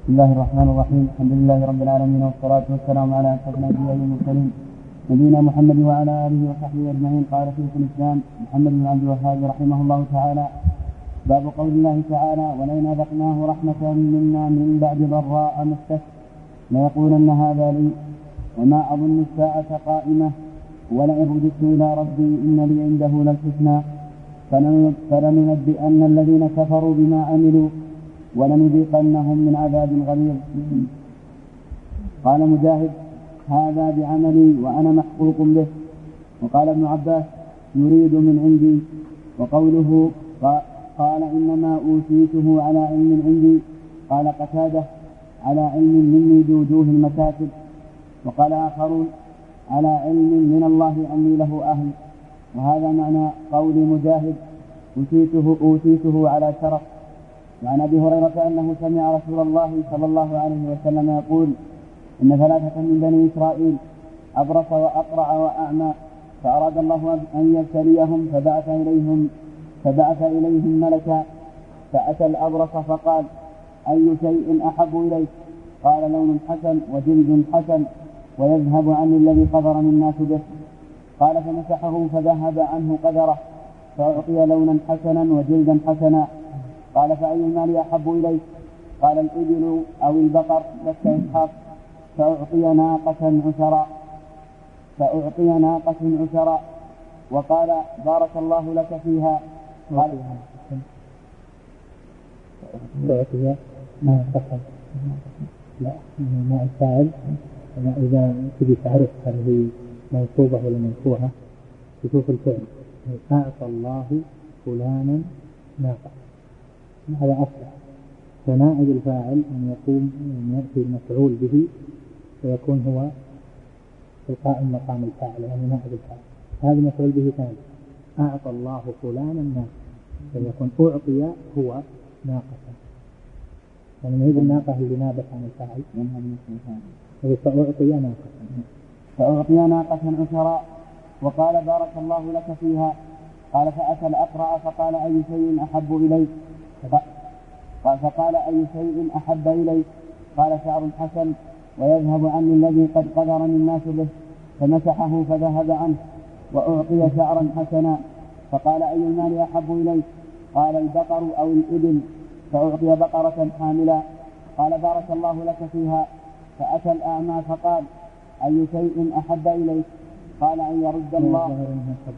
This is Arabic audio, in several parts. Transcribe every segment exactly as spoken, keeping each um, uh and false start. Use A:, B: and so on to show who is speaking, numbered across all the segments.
A: بسم الله الرحمن الرحيم. الحمد لله رب العالمين والصلاة والسلام على أشرف الأنبياء والمرسلين نبينا محمد وعلى آله وصحبه أجمعين. قال شيخ الإسلام محمد بن عبد الوهاب رحمه الله تعالى: باب قول الله تعالى: ولئن أذقناه رحمة منا من بعد ضراء مسته ليقولن هذا لي وما أظن الساعة قائمة ولئن رددت إلى ربي إن لي عنده للحسنى فلننبئن الذين كفروا بما عملوا ولنذيقنهم من عذاب غليظ. قال مجاهد: هذا بعملي وأنا محقوق به. وقال ابن عباس: يريد من عندي. وقوله قال إنما أوتيته على علم عندي، قال قتادة: على علم مني بوجوه المكاسب. وقال آخرون: على علم من الله أني له أهل. وهذا معنى قول مجاهد: أوتيته, أوتيته على شرف. وعن أبي هريرة أنه سمع رسول الله صلى الله عليه وسلم يقول: إن ثلاثة من بني إسرائيل أبرص وأقرع وأعمى، فأراد الله أن يبتليهم فبعث إليهم فبعث إليهم ملكا، فأتى الأبرص فقال: أي شيء أحب إليك؟ قال: لون حسن وجلد حسن ويذهب عني الذي قذرني الناس به. قال: فمسحه فذهب عنه قذره، فأعطي لونا حسنا وجلدا حسنا. قال: فأي المال أحب إليك؟ قال: الإبل أو البقر لك إسحاق. فأعطي ناقة عشرا فأعطي ناقة عشرا وقال: بارك الله لك فيها. قال:
B: فأعطي ناقة لا ما الفاعل. إذا تبي تعرف هل هي منصوبة ولا مرفوعة تشوف الفعل: أعطى الله فلانا ناقة، هذا أصلح. فنائب الفاعل أن يقوم أن يأتي المفعول به ويكون هو القائم مقام الفاعل، يعني نائب الفاعل. هذا مفعول به ثاني: أعطى الله فلانا ناقة، فيكون أعطي هو ناقة، يعني ما هي الناقة اللي نابت عن الفاعل، فأعطي ناقة
A: فأعطي ناقة عشرا وقال: بارك الله لك فيها. قال: فأتى الأقرع فقال: أي شيء أحب إليك؟ قال: فقال: أي شيء أحب إليك؟ قال: شعر حسن ويذهب عني الذي قد قذرني الناس به. فمسحه فذهب عنه وأعطي شعرا حسنا. فقال: أي المال أحب إليك؟ قال: البقر أو الإبل. فأعطي بقرة حاملا. قال: بارك الله لك فيها. فأتى الأعمى فقال: أي شيء أحب إليك؟ قال: أن يرد الله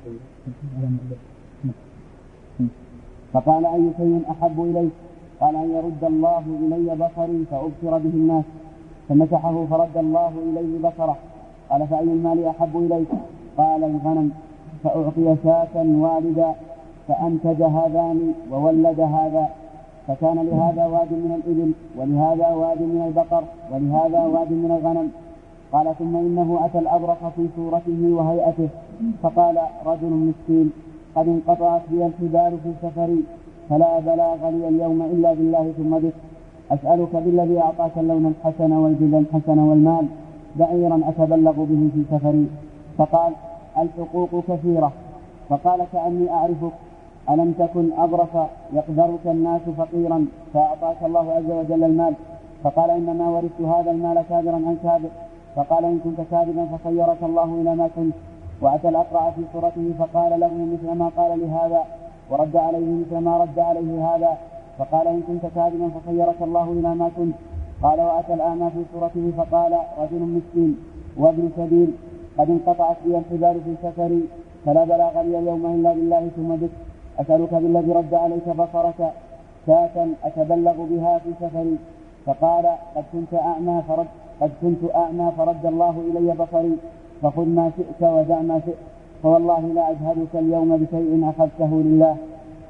A: فقال: أي شيء أحب إليك؟ قال: أن يرد الله إلي بصري فأبصر به الناس. فمسحه فرد الله إليه بصره. قال: فأي المال أحب إليك؟ قال: الغنم. فأعطي شاة والدا، فأنتج هذان وولد هذا، فكان لهذا واد من الإبل ولهذا واد من البقر ولهذا واد من الغنم. قال: ثم إنه أتى الأبرص في صورته وهيئته فقال: رجل مسكين قد انقطعت بي الحبال في سفري، فلا بلاغ لي اليوم إلا بالله ثم بك، أسألك بالذي أعطاك اللون الحسن والجلد الحسن والمال بعيرا أتبلغ به في سفري. فقال: الحقوق كثيرة. فقال: كأني أعرفك، ألم تكن أبرص يقدرك الناس فقيرا فأعطاك الله عز وجل المال؟ فقال: إنما ورثت هذا المال كابرا عن كابر. فقال: إن كنت كاذبا فخيرك الله إلى ما كنت. وأتى الأقرع في صورته فقال له مثل ما قال لهذا ورد عليه مثل ما رد عليه هذا. فقال: إن كنت كاذبا فخيرك الله إلى ما كنت. قال: وأتى الأعمى في صورته فقال: رجل مسكين وابن سبيل قد انقطعت بي الحبال في سفري، فلا بلاغ لي اليوم إلا بالله ثم بك، أسألك بالذي رد عليك بصرك شاة أتبلغ بها في سفري. فقال: قد كنت أعمى فرد قد كنت أعمى فرد الله إلي بصري، فخذ ما شئت ودع ما شئت، فوالله لا أجهدك اليوم بشيء أخذته لله.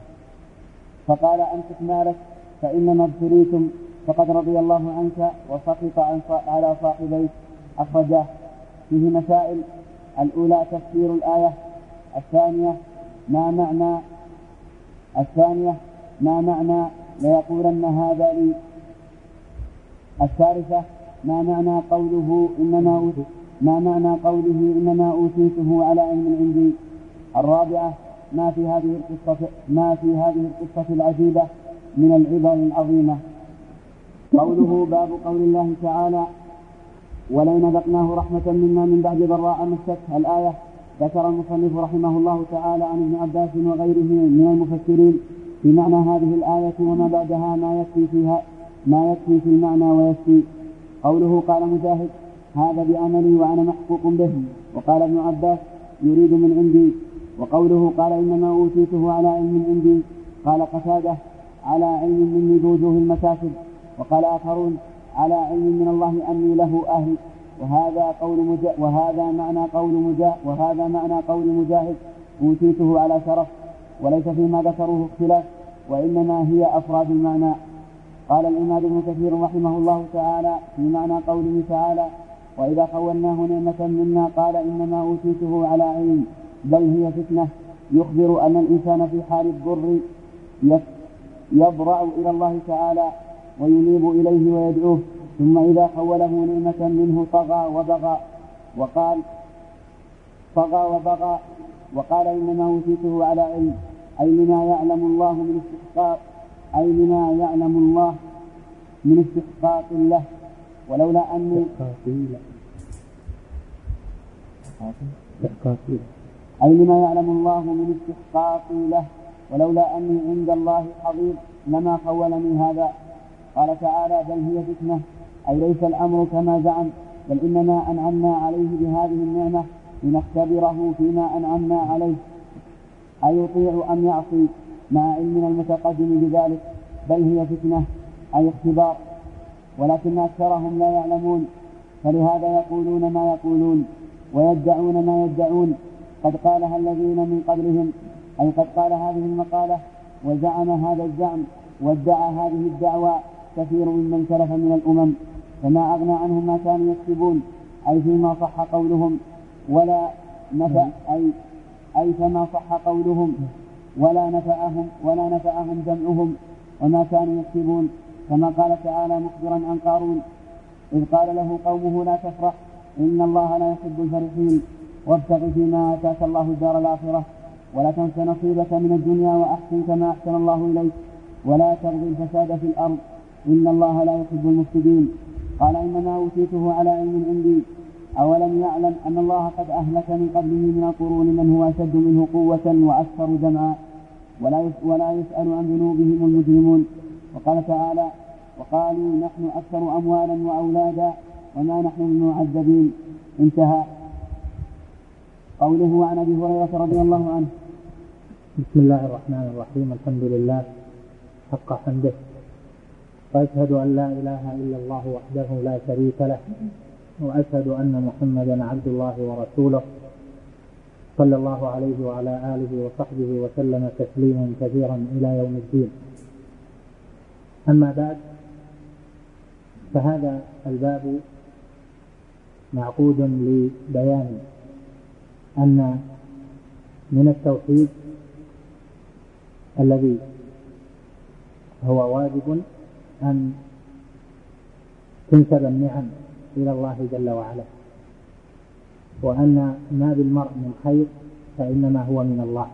A: فقال: أمسك مالك فإنما ابتليتم، فقد رضي الله عنك وسخط على صاحبيك. أخرجاه. فيه مسائل: الأولى تفسير الآية، الثانية ما معنى الثانية ما معنى ليقولن هذا لي، الثالثة ما معنى قوله إنما أوتي ما معنى قوله إنما أوتيته على علم عندي، الرابعة ما في هذه القصة ما في هذه القصة العجيبة من العبر العظيمة. قوله باب قول الله تعالى ولئن أذقناه رحمة منا من بعد ضراء مسته الآية. ذكر المصنف رحمه الله تعالى عن ابن عباس وغيره من المفسرين في معنى هذه الآية وما بعدها ما يكفي فيها ما يكفي في المعنى ويكفي. قوله قال مجاهد هذا بعملي وأنا محقوق به، وقال ابن عباس يريد من عندي. وقوله قال إنما أوتيته على علم عندي، قال قتادة على علم مني بوجوه المكاسب، وقال آخرون على علم من الله أني له أهل. وهذا قول مجا وهذا معنى قول مجا وهذا معنى قول مجاهد أوتيته على شرف، وليس فيما ذكروه اختلاف، وإنما هي أفراد المعنى. قال الإمام ابن كثير رحمه الله تعالى في معنى قوله تعالى وإذا خولناه نعمة منا قال إنما أوتيته على علم، بل هي فتنة. يخبر أن الإنسان في حال الضر يضرع إلى الله تعالى وينيب إليه ويدعوه، ثم إذا خوله نعمة منه طغى وبغى وقال طغى وبغى وقال إنما أوتيته على علم، أي لما يعلم الله من استحقاق أي لما يعلم الله من استحقاق له، ولولا أني أي لما يعلم الله من استحقاق له ولولا أني عند الله حضير لما خولني هذا. قال تعالى بل هي فتنة، أي ليس الأمر كما زعم، بل إنما أنعمنا عليه بهذه النعمة لنختبره فيما أنعمنا عليه أيطيع أم يعصي، مع علمنا المتقدم بذلك. بل هي فتنة أي اختبار، ولكن أكثرهم لا يعلمون، فلهذا يقولون ما يقولون ويدعون ما يدعون. قد قالها الذين من قبلهم، أي قد قال هذه المقالة وزعم هذا الزعم وادعى هذه الدعوى كثير ممن سلف من الأمم، فما أغنى عنهم ما كانوا يكسبون، أي فيما صح قولهم ولا نفع أي أي فما صح قولهم ولا نفعهم ولا نفعهم جمعهم وما كانوا يكسبون، كما قال تعالى مخبرا عن قارون إذ قال له قومه لا تفرح إن الله لا يحب الفرحين وابتغ فيما آتاك الله الدار الآخرة ولا تنس نصيبك من الدنيا وأحسن كما أحسن الله إليك ولا تبغي الفساد في الأرض إن الله لا يحب المفسدين. قال إنما أوتيته على علم عندي، أولم يعلم أن الله قد أهلك من قبله من القرون من هو أشد منه قوة وأكثر جمعا ولا يسأل عن ذنوبهم المجرمون. وقال تعالى وقالوا نحن أكثر أموالا وأولادا وما نحن بمعذبين. انتهى. قوله عن أبي هريرة رضي الله عنه.
B: بسم الله الرحمن الرحيم، الحمد لله حق حمده، وأشهد أن لا إله إلا الله وحده لا شريك له، وأشهد أن محمدا عبد الله ورسوله صلى الله عليه وعلى آله وصحبه وسلم تسليما كثيرا إلى يوم الدين. أما بعد، فهذا الباب معقود لبيان أن من التوحيد الذي هو واجب أن تنسب النعم إلى الله جل وعلا، وأن ما بالمرء من خير فإنما هو من الله،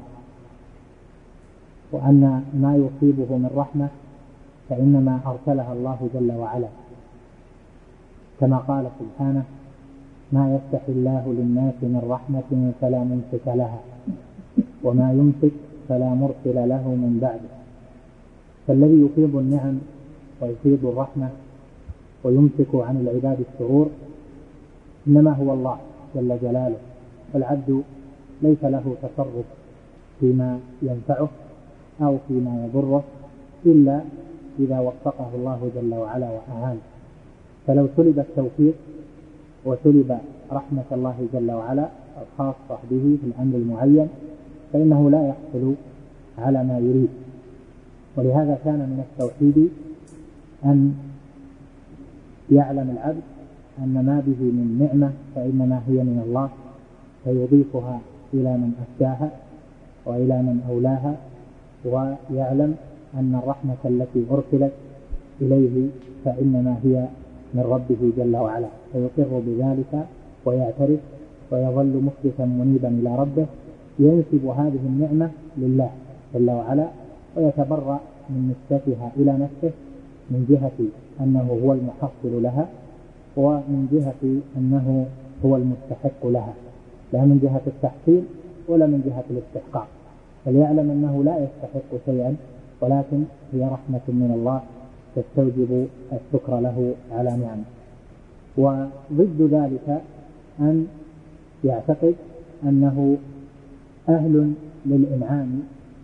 B: وأن ما يصيبه من رحمة فإنما أرسلها الله جل وعلا، كما قال سبحانه ما يفتح الله للناس من رحمة فلا ممسك لها وما يمسك فلا مرسل له من بعده. فالذي يفيض النعم ويفيض الرحمة ويمسك عن العباد الشرور إنما هو الله جل جلاله، والعبد ليس له تصرف فيما ينفعه أو فيما يضره إلا إذا وفقه الله جل وعلا وأعانه. فلو سلب التوفيق وسلب رحمة الله جل وعلا الخاصة به في الأمر المعين فإنه لا يحصل على ما يريد. ولهذا كان من التوحيد أن يعلم العبد أن ما به من نعمة فإنما هي من الله، فيضيفها إلى من أفداها وإلى من أولاها، ويعلم أن الرحمة التي أرسلت إليه فإنما هي من ربه جل وعلا، فيقر بذلك ويعترف ويظل مخبتا منيبا إلى ربه، ينسب هذه النعمة لله جل وعلا ويتبرأ من نسبتها إلى نفسه من جهة أنه هو المحصل لها، ومن جهة أنه هو المستحق لها، لا من جهة التحصيل ولا من جهة الاستحقاق، فليعلم أنه لا يستحق شيئا، ولكن هي رحمة من الله تستوجب الشكر له على نعمه. وضد ذلك أن يعتقد أنه أهل للإنعام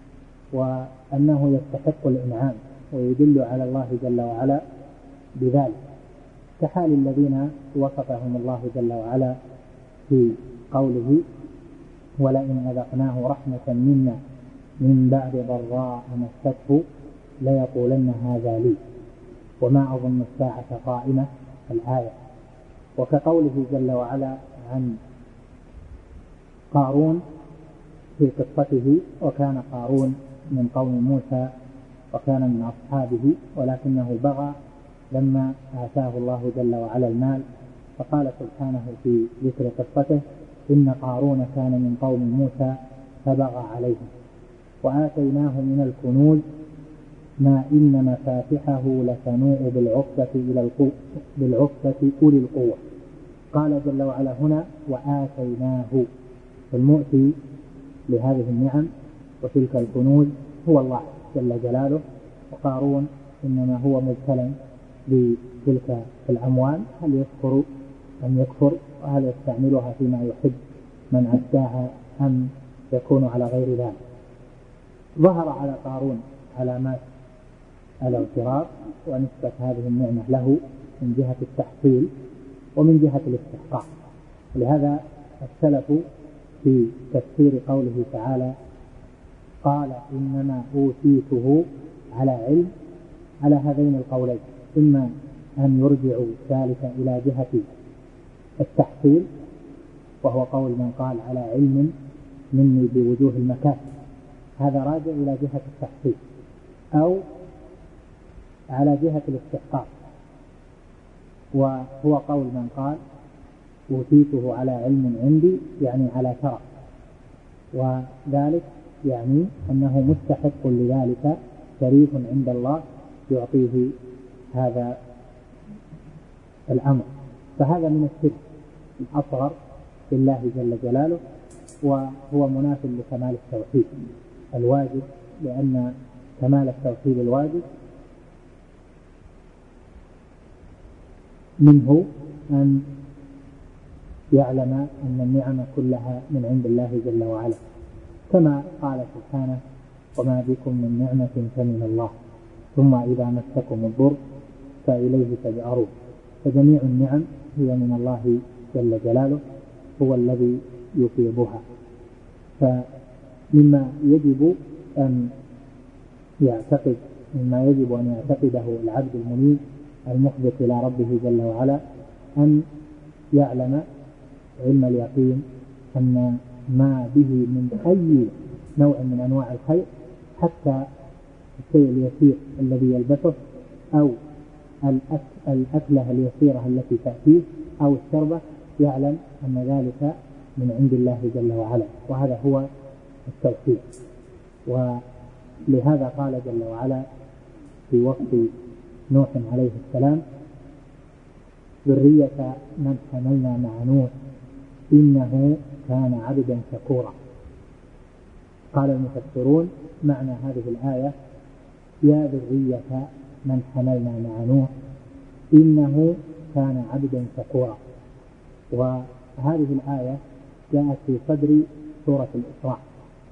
B: وأنه يستحق الإنعام ويدل على الله جل وعلا بذلك، كحال الذين وصفهم الله جل وعلا في قوله: ولئن أذقناه رحمة منا من بعد ضراء مسته ليقولن هذا لي وما أظن الساعة قائمة، الآية. وكقوله جل وعلا عن قارون في قصته: وكان قارون من قوم موسى وكان من أصحابه ولكنه بغى لما آتاه الله جل وعلا المال، فقال سبحانه في ذكر قصته: إن قارون كان من قوم موسى فبغى عليهم وآتيناه من الكنوز ما إن مفاتحه لتنوء بالعصبة إلى القوة بالعصبة أولي القوة. قال جل وعلا هنا: وآتيناه، فالمؤتي لهذه النعم وتلك الكنوز هو الله جل جلاله، وقارون إنما هو مبتلى بتلك الأموال، هل يشكر أم يكفر، وهل يستعملها فيما يحب من عداها أم يكون على غير ذلك. ظهر على قارون علامات الاغترار ونسبة هذه النعمة له من جهة التحصيل ومن جهة الاستحقاق. لهذا السلف في تفسير قوله تعالى: قال إنما أوتيته على علم، على هذين القولين، إما أن يرجعوا ذلك إلى جهة التحصيل وهو قول من قال على علم مني بوجوه المكاسب، هذا راجع إلى جهة التحصيل، أو على جهة الاستحقاق وهو قول من قال أوتيته على علم عندي، يعني على شرف، وذلك يعني أنه مستحق لذلك، شريف عند الله يعطيه هذا الأمر. فهذا من الشرك الأصغر لله جل جلاله، وهو مناف لكمال التوحيد الواجب، لأن كمال التوحيد الواجب منه أن يعلم أن النعم كلها من عند الله جل وعلا، كما قال سبحانه: وما بكم من نعمة فمن الله ثم إذا مسكم الضر فإليه تجأرون. فجميع النعم هي من الله جل جلاله، هو الذي يفيضها. فمما يجب أن يعتقد مما يجب أن يعتقده العبد المنيب المخبت إلى ربه جل وعلا أن يعلم علم اليقين أن ما به من أي نوع من أنواع الخير، حتى الشيء اليسير الذي يلبسه أو الأكلة اليسيرة التي تأتيه أو الشربة، يعلم أن ذلك من عند الله جل وعلا، وهذا هو التوحيد. ولهذا قال جل وعلا في وصف نوح عليه السلام: ذرية من حملنا مع نوح إنه كان عبدا شكورا. قال المفسرون معنى هذه الآية: يا ذرية من حملنا مع نوح إنه كان عبدا شكورا. وهذه الآية جاءت في صدر سورة الإسراء،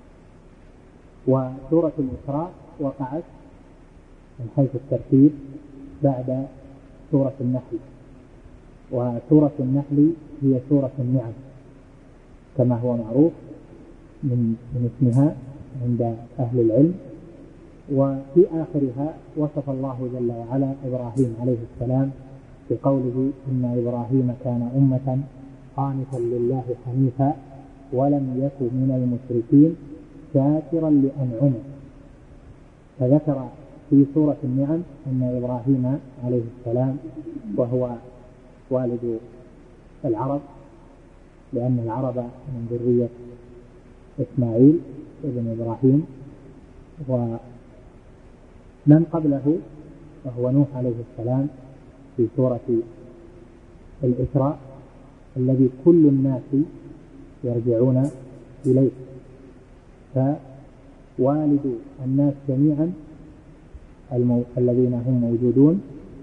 B: وسورة الإسراء وقعت من حيث الترتيب بعد سورة النحل، وسورة النحل هي سورة النعم كما هو معروف من, من اسمها عند أهل العلم. وفي آخرها وصف الله جل وعلا إبراهيم عليه السلام بقوله: إن إبراهيم كان أمة قانتا لله حنيفا ولم يك من المشركين شاكرا لأنعمه. فذكر في سورة النعم أن إبراهيم عليه السلام وهو والد العرب، لأن العرب من ذرية إسماعيل ابن إبراهيم، ومن قبله وهو نوح عليه السلام في سورة الإسراء الذي كل الناس يرجعون إليه. فوالد الناس جميعا المو... الذين هم موجودون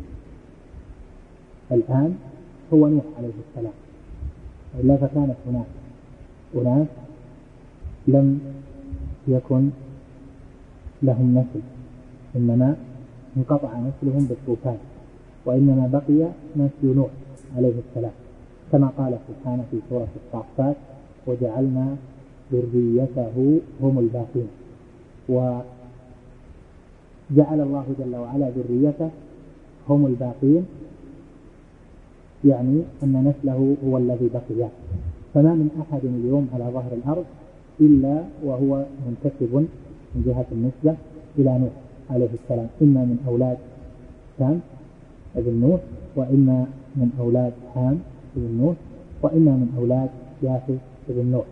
B: الآن هو نوح عليه السلام، إلا فكانت هناك أناس لم يكن لهم نسل، إنما انقطع نسلهم بالطوفان، وإنما بقي نسل نوح عليه السلام، كما قال سبحانه في سورة الصافات: وجعلنا ذريته هم الباقين. وجعل الله جل وعلا ذريته هم الباقين، يعني أن نسله هو الذي بقي. فما من أحد اليوم على ظهر الأرض إلا وهو منتسب من جهة النسبة إلى نوح عليه السلام، إما من أولاد سام ابن نوح، وإما من أولاد حام ابن نوح، وإما من أولاد يافث ابن نوح.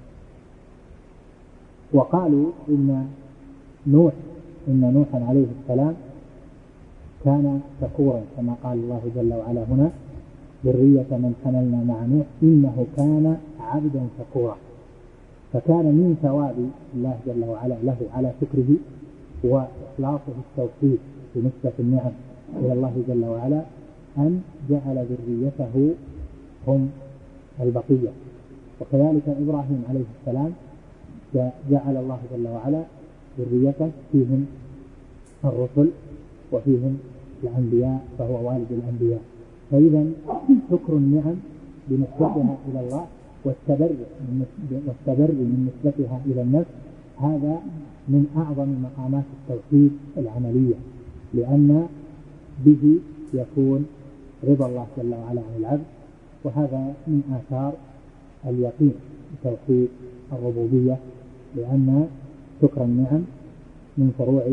B: وقالوا إن نوح إن نوحا عليه السلام كان شكورا، كما قال الله جل وعلا هنا: ذرية من حملنا مع نوح إنه كان عبدا شكورا. فكان من ثواب الله جل وعلا له على شكره وإخلاصه التوحيد بنسبة النعم إلى الله جل وعلا أن جعل ذريته هم البقية. وكذلك إبراهيم عليه السلام جعل الله جل وعلا ذريته فيهم الرسل وفيهم الأنبياء، فهو والد الأنبياء. فإذا شكر النعم بنسبتها إلى الله والتبرئ من نسبتها إلى النفس، هذا من أعظم مقامات التوحيد العملية، لأن به يكون رضا الله جل وعلا عن العبد. وهذا من آثار اليقين بتوحيد الربوبية، لأن شكر النعم من فروع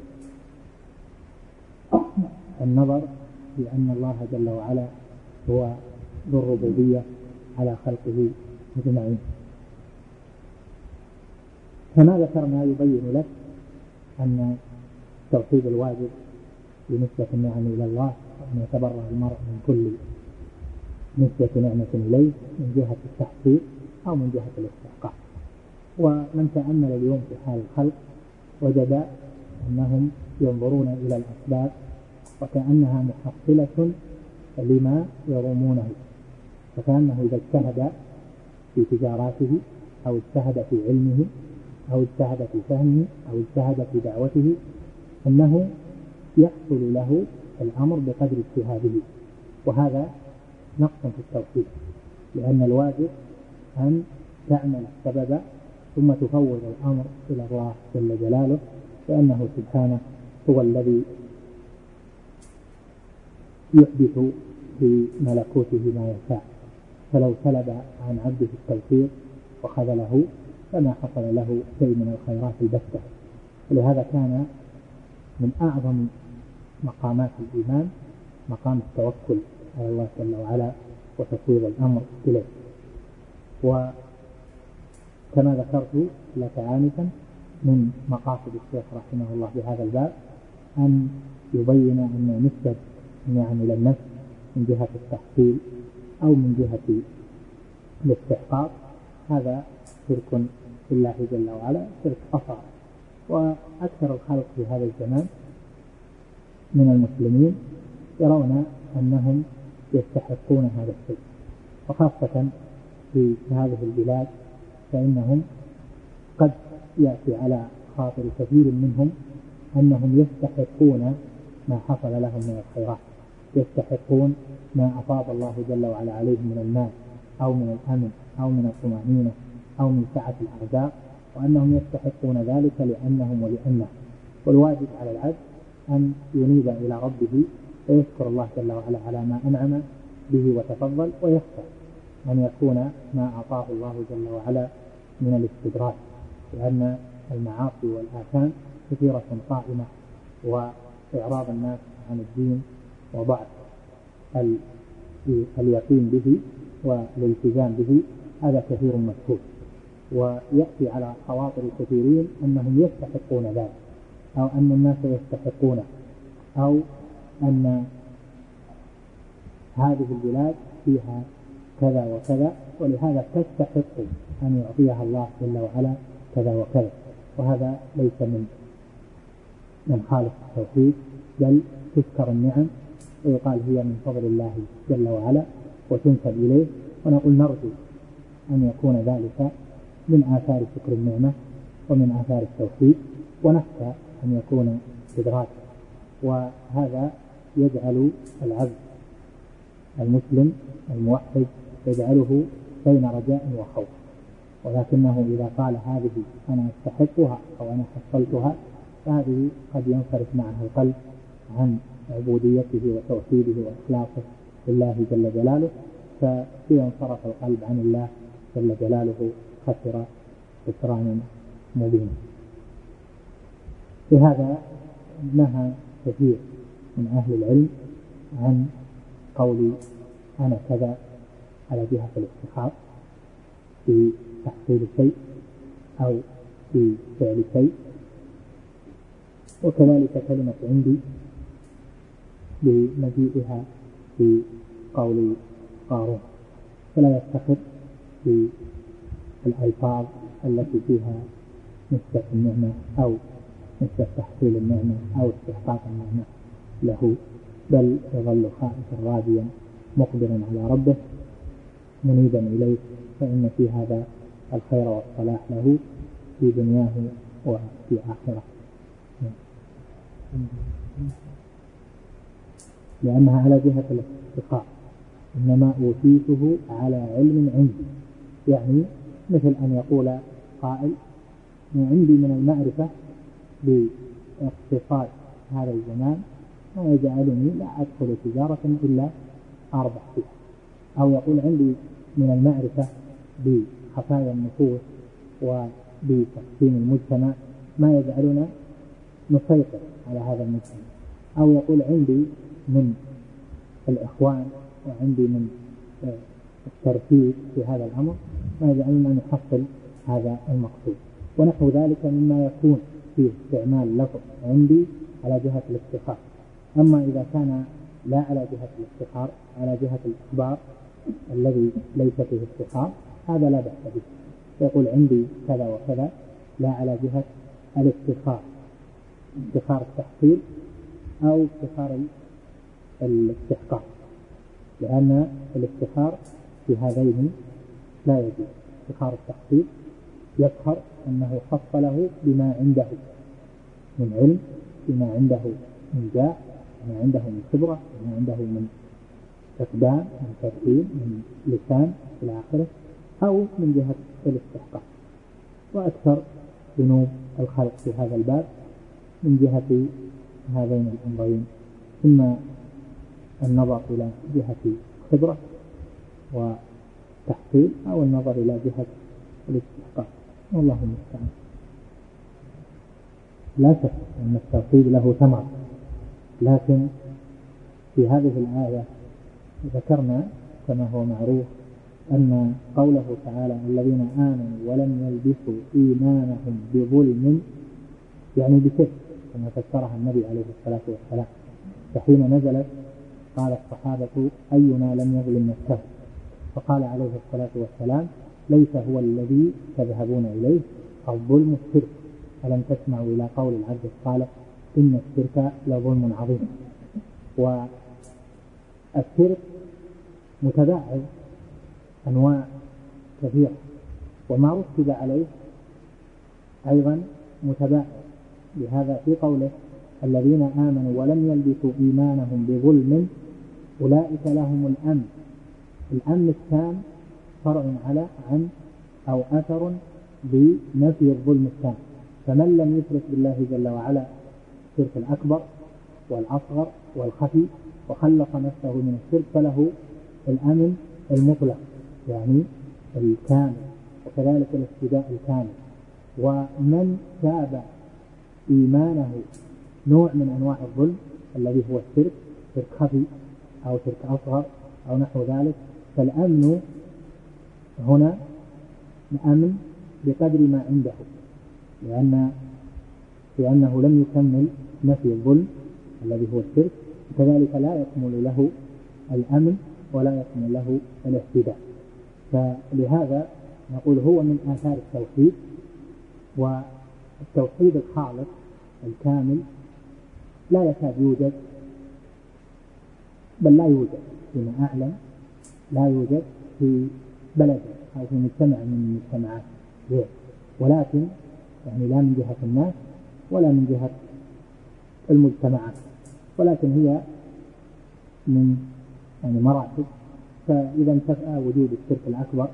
B: النظر بأن الله جل وعلا هو ذو الربوبية على خلقه أجمعين. كما ذكرنا يبين لك أن توحيد الواجب بنسبة النعم إلى الله، وأن يتبرأ المرء من كل نسبة نعمة إليه من جهة التحقيق أو من جهة الاستحقاق. ومن تأمل اليوم في حال الخلق وجد أنهم ينظرون إلى الأسباب وكأنها محصلة لما يرومونه، فكأنه إذا اجتهد في تجاراته أو اجتهد في علمه أو اجتهد في فهمه أو اجتهد في دعوته أنه يحصل له الأمر بقدر اجتهاده، وهذا نقص في التوحيد، لأن الواجب أن تعمل السبب ثم تفوض الأمر إلى الله جل جلاله، لأنه سبحانه هو الذي يحدث في ملكوته ما يشاء. فلو سلب عن عبده التوفيق وخذله فما حصل له شيء من الخيرات البتة. ولهذا كان من أعظم مقامات الإيمان مقام التوكل على الله جل وعلا وتفويض الأمر إليه. وكما ذكرت لك آنفا من مقاصد الشيخ رحمه الله بهذا الباب أن يبين أن نسبة النعم إلى النفس من جهة التحصيل أو من جهة الاستحقاق هذا شرك بالله جل وعلا، شرك أصغر. وأكثر الخلق في هذا الزمان من المسلمين يرون أنهم يستحقون هذا الشيء، وخاصة في هذه البلاد فإنهم قد يأتي على خاطر كثير منهم أنهم يستحقون ما حصل لهم من الخيرات، يستحقون ما أفاض الله جل وعلا عليهم من المال أو من الأمن أو من الطمأنينة أو من سعة الأرزاق، وأنهم يستحقون ذلك لأنهم ولأنه. والواجب على العبد أن ينيب إلى ربه ويشكر الله جل وعلا على ما أنعم به وتفضل، ويخشى أن يكون ما أعطاه الله جل وعلا من الاستدراج، لأن المعاصي والآثام كثيرة قائمة، وإعراض الناس عن الدين وضعف اليقين به والالتزام به هذا كثير مشهود. ويأتي على خواطر الكثيرين أنهم يستحقون ذلك، أو أن الناس يستحقونه، أو أن هذه البلاد فيها كذا وكذا، ولهذا تستحق أن يعطيها الله جل وعلا كذا وكذا، وهذا ليس من من خالص التوحيد، بل تذكر النعم ويقال هي من فضل الله جل وعلا وتنسب إليه، ونقول نرجو أن يكون ذلك من آثار شكر النعمة ومن آثار التوحيد، ونخشى أن يكون استدراجا، وهذا يجعل العبد المسلم الموحد يجعله بين رجاء وخوف، ولكنه إذا قال هذه أنا أستحقها أو أنا حصلتها فهذه قد ينصرف معها القلب عن عبوديته وتوحيده وإخلاصه لله جل جلاله، فإذا انصرف القلب عن الله جل جلاله خسر خسرانا مبينا. لهذا نهى كثير من أهل العلم عن قول أنا كذا على جهة الافتخار في تحصيل شيء أو في فعل شيء، وكذلك كلمة عندي بمجيئها في قول قارون، فلا يفتخر بالألفاظ التي فيها نسبة النعمة أو نسبة تحصيل النعمة أو استحقاق النعمة له، بل يظل خائفا راجيا مقبلا على ربه منيبا إليه، فإن في هذا الخير والصلاح له في دنياه وفي آخرة، لأنها على جهة الاستحقاق، إنما أوتيته على علم عندي، يعني مثل أن يقول قائل عندي من المعرفة باقتصاد هذا الزمان ما يجعلني لا أدخل تجارة إلا أربح فيها، أو يقول عندي من المعرفة بخفايا النفوس وبتقسيم المجتمع ما يجعلنا نسيطر على هذا المجتمع، أو يقول عندي من الإخوان وعندي من الترتيب في هذا الأمر ما يجعلنا نحصل هذا المقصود، ونحو ذلك مما يكون فيه استعمال لفظ عندي على جهة الافتخار. أما إذا كان لا على جهة الافتخار، على جهة الإخبار الذي ليس فيه افتخار، هذا لا بأس به، يقول عندي كذا وكذا، لا على جهة الافتخار، افتخار التحصيل أو افتخار الاستحقاق، لأن الافتخار في هذين لا يجوز. افتخار التحصيل يفخر أنه حصله بما عنده من علم، بما عنده من جاه، بما عنده من خبرة، بما عنده من إقدام، من ترتيب، من لسان إلى آخره، أو من جهة الاستحقاق. وأكثر ذنوب الخلق في هذا الباب من جهة هذين الأمرين، إما النظر إلى جهة خبرة وتحصيل أو النظر إلى جهة الاستحقاق، والله المستعان. لا شك أن التوحيد له ثمر، لكن في هذه الآية ذكرنا كما هو معروف أن قوله تعالى الذين آمنوا ولم يلبسوا إيمانهم بظلم يعني بكفر، كما فسرها النبي عليه الصلاة والسلام، فحين نزلت قال الصحابة أينا لم يظلم نفسه، فقال عليه الصلاة والسلام ليس هو الذي تذهبون إليه الظلم الشرك، ألم تسمعوا إلى قول العبد الصالح إن الشرك لظلم عظيم. والشرك متباعد أنواع كثيرة، وما رتب عليه أيضا متباعد، لهذا في قوله الذين آمنوا ولم يلبسوا إيمانهم بظلم أولئك لهم الأمن. الأمن التام فرع على عن أو أثر بنفي الظلم التام، فمن لم يشرك بالله جل وعلا الشرك الأكبر والأصغر والخفي وخلص نفسه من الشرك فله الأمن المطلق يعني الكامل، وكذلك الاهتداء الكامل. ومن تابع إيمانه نوع من أنواع الظلم الذي هو الشرك، شرك خفي أو شرك أصغر أو نحو ذلك، فالأمن هنا أمن بقدر ما عنده، لأن لأنه لم يكمل نفي الظلم الذي هو الشرك كذلك لا يكمل له الأمن ولا يكمل له الاهتداء. فلهذا نقول هو من آثار التوحيد، والتوحيد الخالص الكامل لا يكاد يوجد، بل لا يوجد فيما أعلم، لا يوجد في بلد أو في مجتمع من المجتمعات غير، ولكن يعني لا من جهة الناس ولا من جهة المجتمعات، ولكن هي من يعني مراتب. فإذا انتفى وجود الشرك الأكبر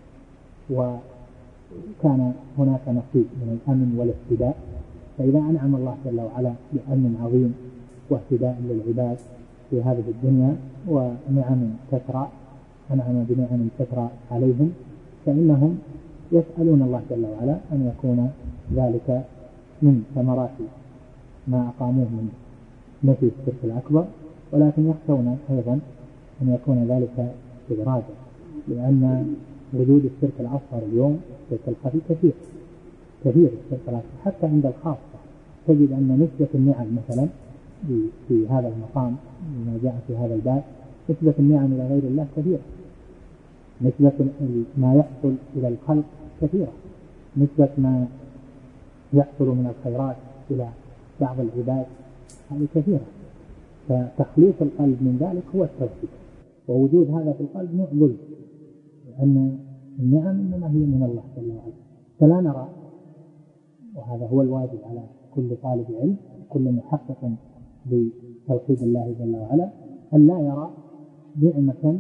B: وكان هناك نصيب من الأمن والاهتداء، فإذا أنعم الله جل وعلا بأمن عظيم واهتداء للعباد في هذه الدنيا ونعم كثرة، أنعم بنعم كثرة عليهم، فإنهم يسألون الله جل وعلا أن يكون ذلك من ثمرات ما أقاموه من نفي الشرك الأكبر، ولكن يخشون أيضا أن يكون ذلك استدراجا، لأن وجود الشرك الأصغر اليوم الشرك الخفي كثير كثير الشرك الأصغر حتى عند الخاصة. تجد أن نسبة النعم مثلا في هذا المقام ما جاء في هذا الباب، نسبة النعم إلى غير الله كثيرة، نسبة ما يحصل إلى الخلق كثيرة، نسبة ما يحصل من الخيرات إلى بعض العباد هذه كثيرة. فتخليص القلب من ذلك هو التوحيد، ووجود هذا في القلب نوع ظلم، لأن النعم إنما هي من الله جل وعلا. فلا نرى، وهذا هو الواجب على كل طالب علم كل محقق بتوحيد الله جل وعلا، أن لا يرى نعمة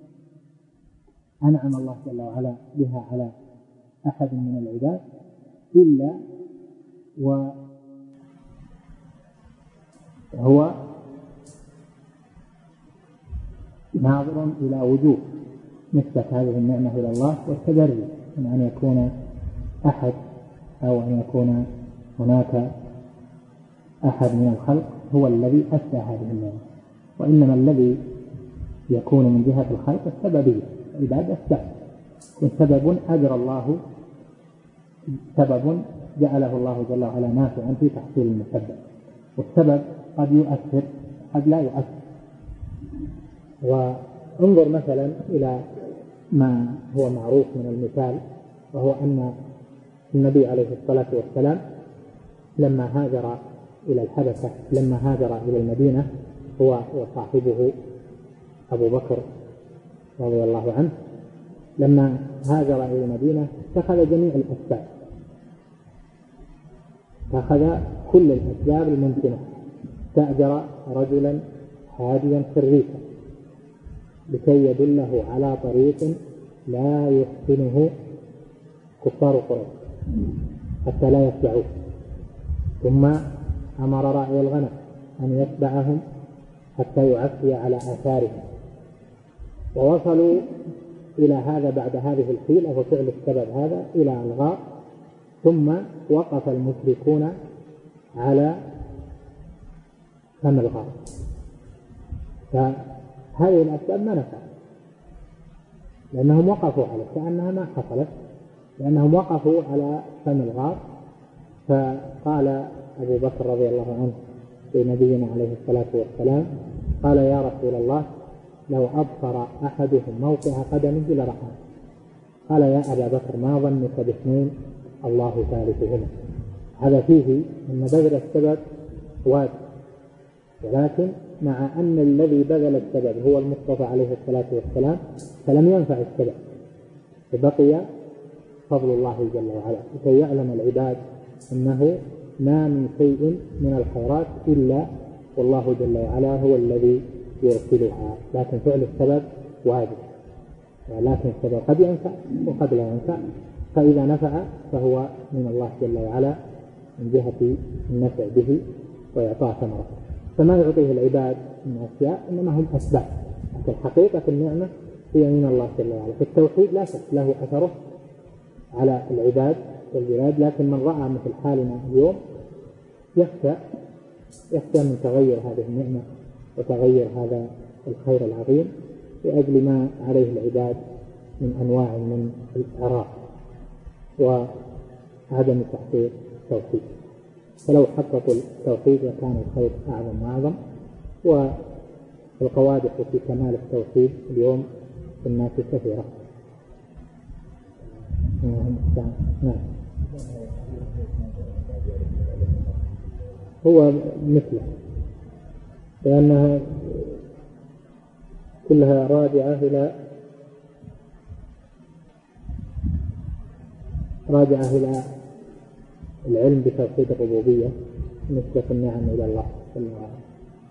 B: أنعم الله جل وعلا بها على أحد من العباد إلا وهو ناظر إلى وجوب نسبة هذه النعمة إلى الله والتجري من أن يكون أحد أو أن يكون هناك أحد من الخلق هو الذي أسدى هذه النعمة، وإنما الذي يكون من جهة الخلق السببية، العباد أسباب، سبب أجرى الله، سبب جعله الله جل وعلا نافعا في تحصيل المسبب، والسبب قد يؤثر قد لا يؤثر. وانظر مثلا إلى ما هو معروف من المثال، وهو أن النبي عليه الصلاة والسلام لما هاجر إلى الحبشة، لما هاجر إلى المدينة هو وصاحبه أبو بكر رضي الله عنه، لما هاجر إلى المدينة اتخذ جميع الأسباب، أخذ كل الأسباب الممكنة، استأجر رجلا هاديا سريكا لكي يدله على طريق لا يحسنه كفار قريش حتى لا يتبعوه، ثم أمر راعي الغنم أن يتبعهم حتى يعفي على آثارهم، ووصلوا إلى هذا بعد هذه الحيلة وفعل السبب هذا إلى الغار، ثم وقف المشركون على فم الغار، فهذه الأسباب ما نفعت لأنهم وقفوا على كأنها ما حصلت، لأنهم وقفوا على فم الغار. فقال أبو بكر رضي الله عنه لنبينا عليه الصلاة والسلام، قال يا رسول الله لو أبصر أحدهم موقع قدمه لرآه. قال يا أبا بكر ما ظنك باثنين الله ثالثهما. هذا فيه أن بذل السبب واجب، ولكن مع أن الذي بذل السبب هو المصطفى عليه الصلاة والسلام فلم ينفع السبب، فبقي فضل الله جل وعلا لكي يعلم العباد أنه ما من شيء من الخيرات إلا والله جل وعلا هو الذي يرسلها، لكن فعل السبب واجب، ولكن السبب قد ينفع وقد لا ينفع، فإذا نفع فهو من الله جل وعلا من جهة النفع به وإعطاء ثمرة. فما يعطيه العباد من أشياء إنما هم أسباب، لكن حقيقة النعمة هي من الله جل وعلا. في التوحيد لا شك له أثره على العباد والبلاد، لكن من رأى مثل حالنا اليوم يخشى يخشى من تغير هذه النعمة وتغير هذا الخير العظيم لأجل ما عليه العباد من أنواع من الإعراض وعدم تحقيق التوحيد. فلو حققوا التوحيد لكان الخير أعظم وأعظم، القوادح في كمال التوحيد اليوم في الناس كثيرة. نعم. هو مثله، لأنها كلها راجعة إلى راجعة إلى العلم بتوحيد الربوبية، نسبة النعم إلى الله جل وعلا،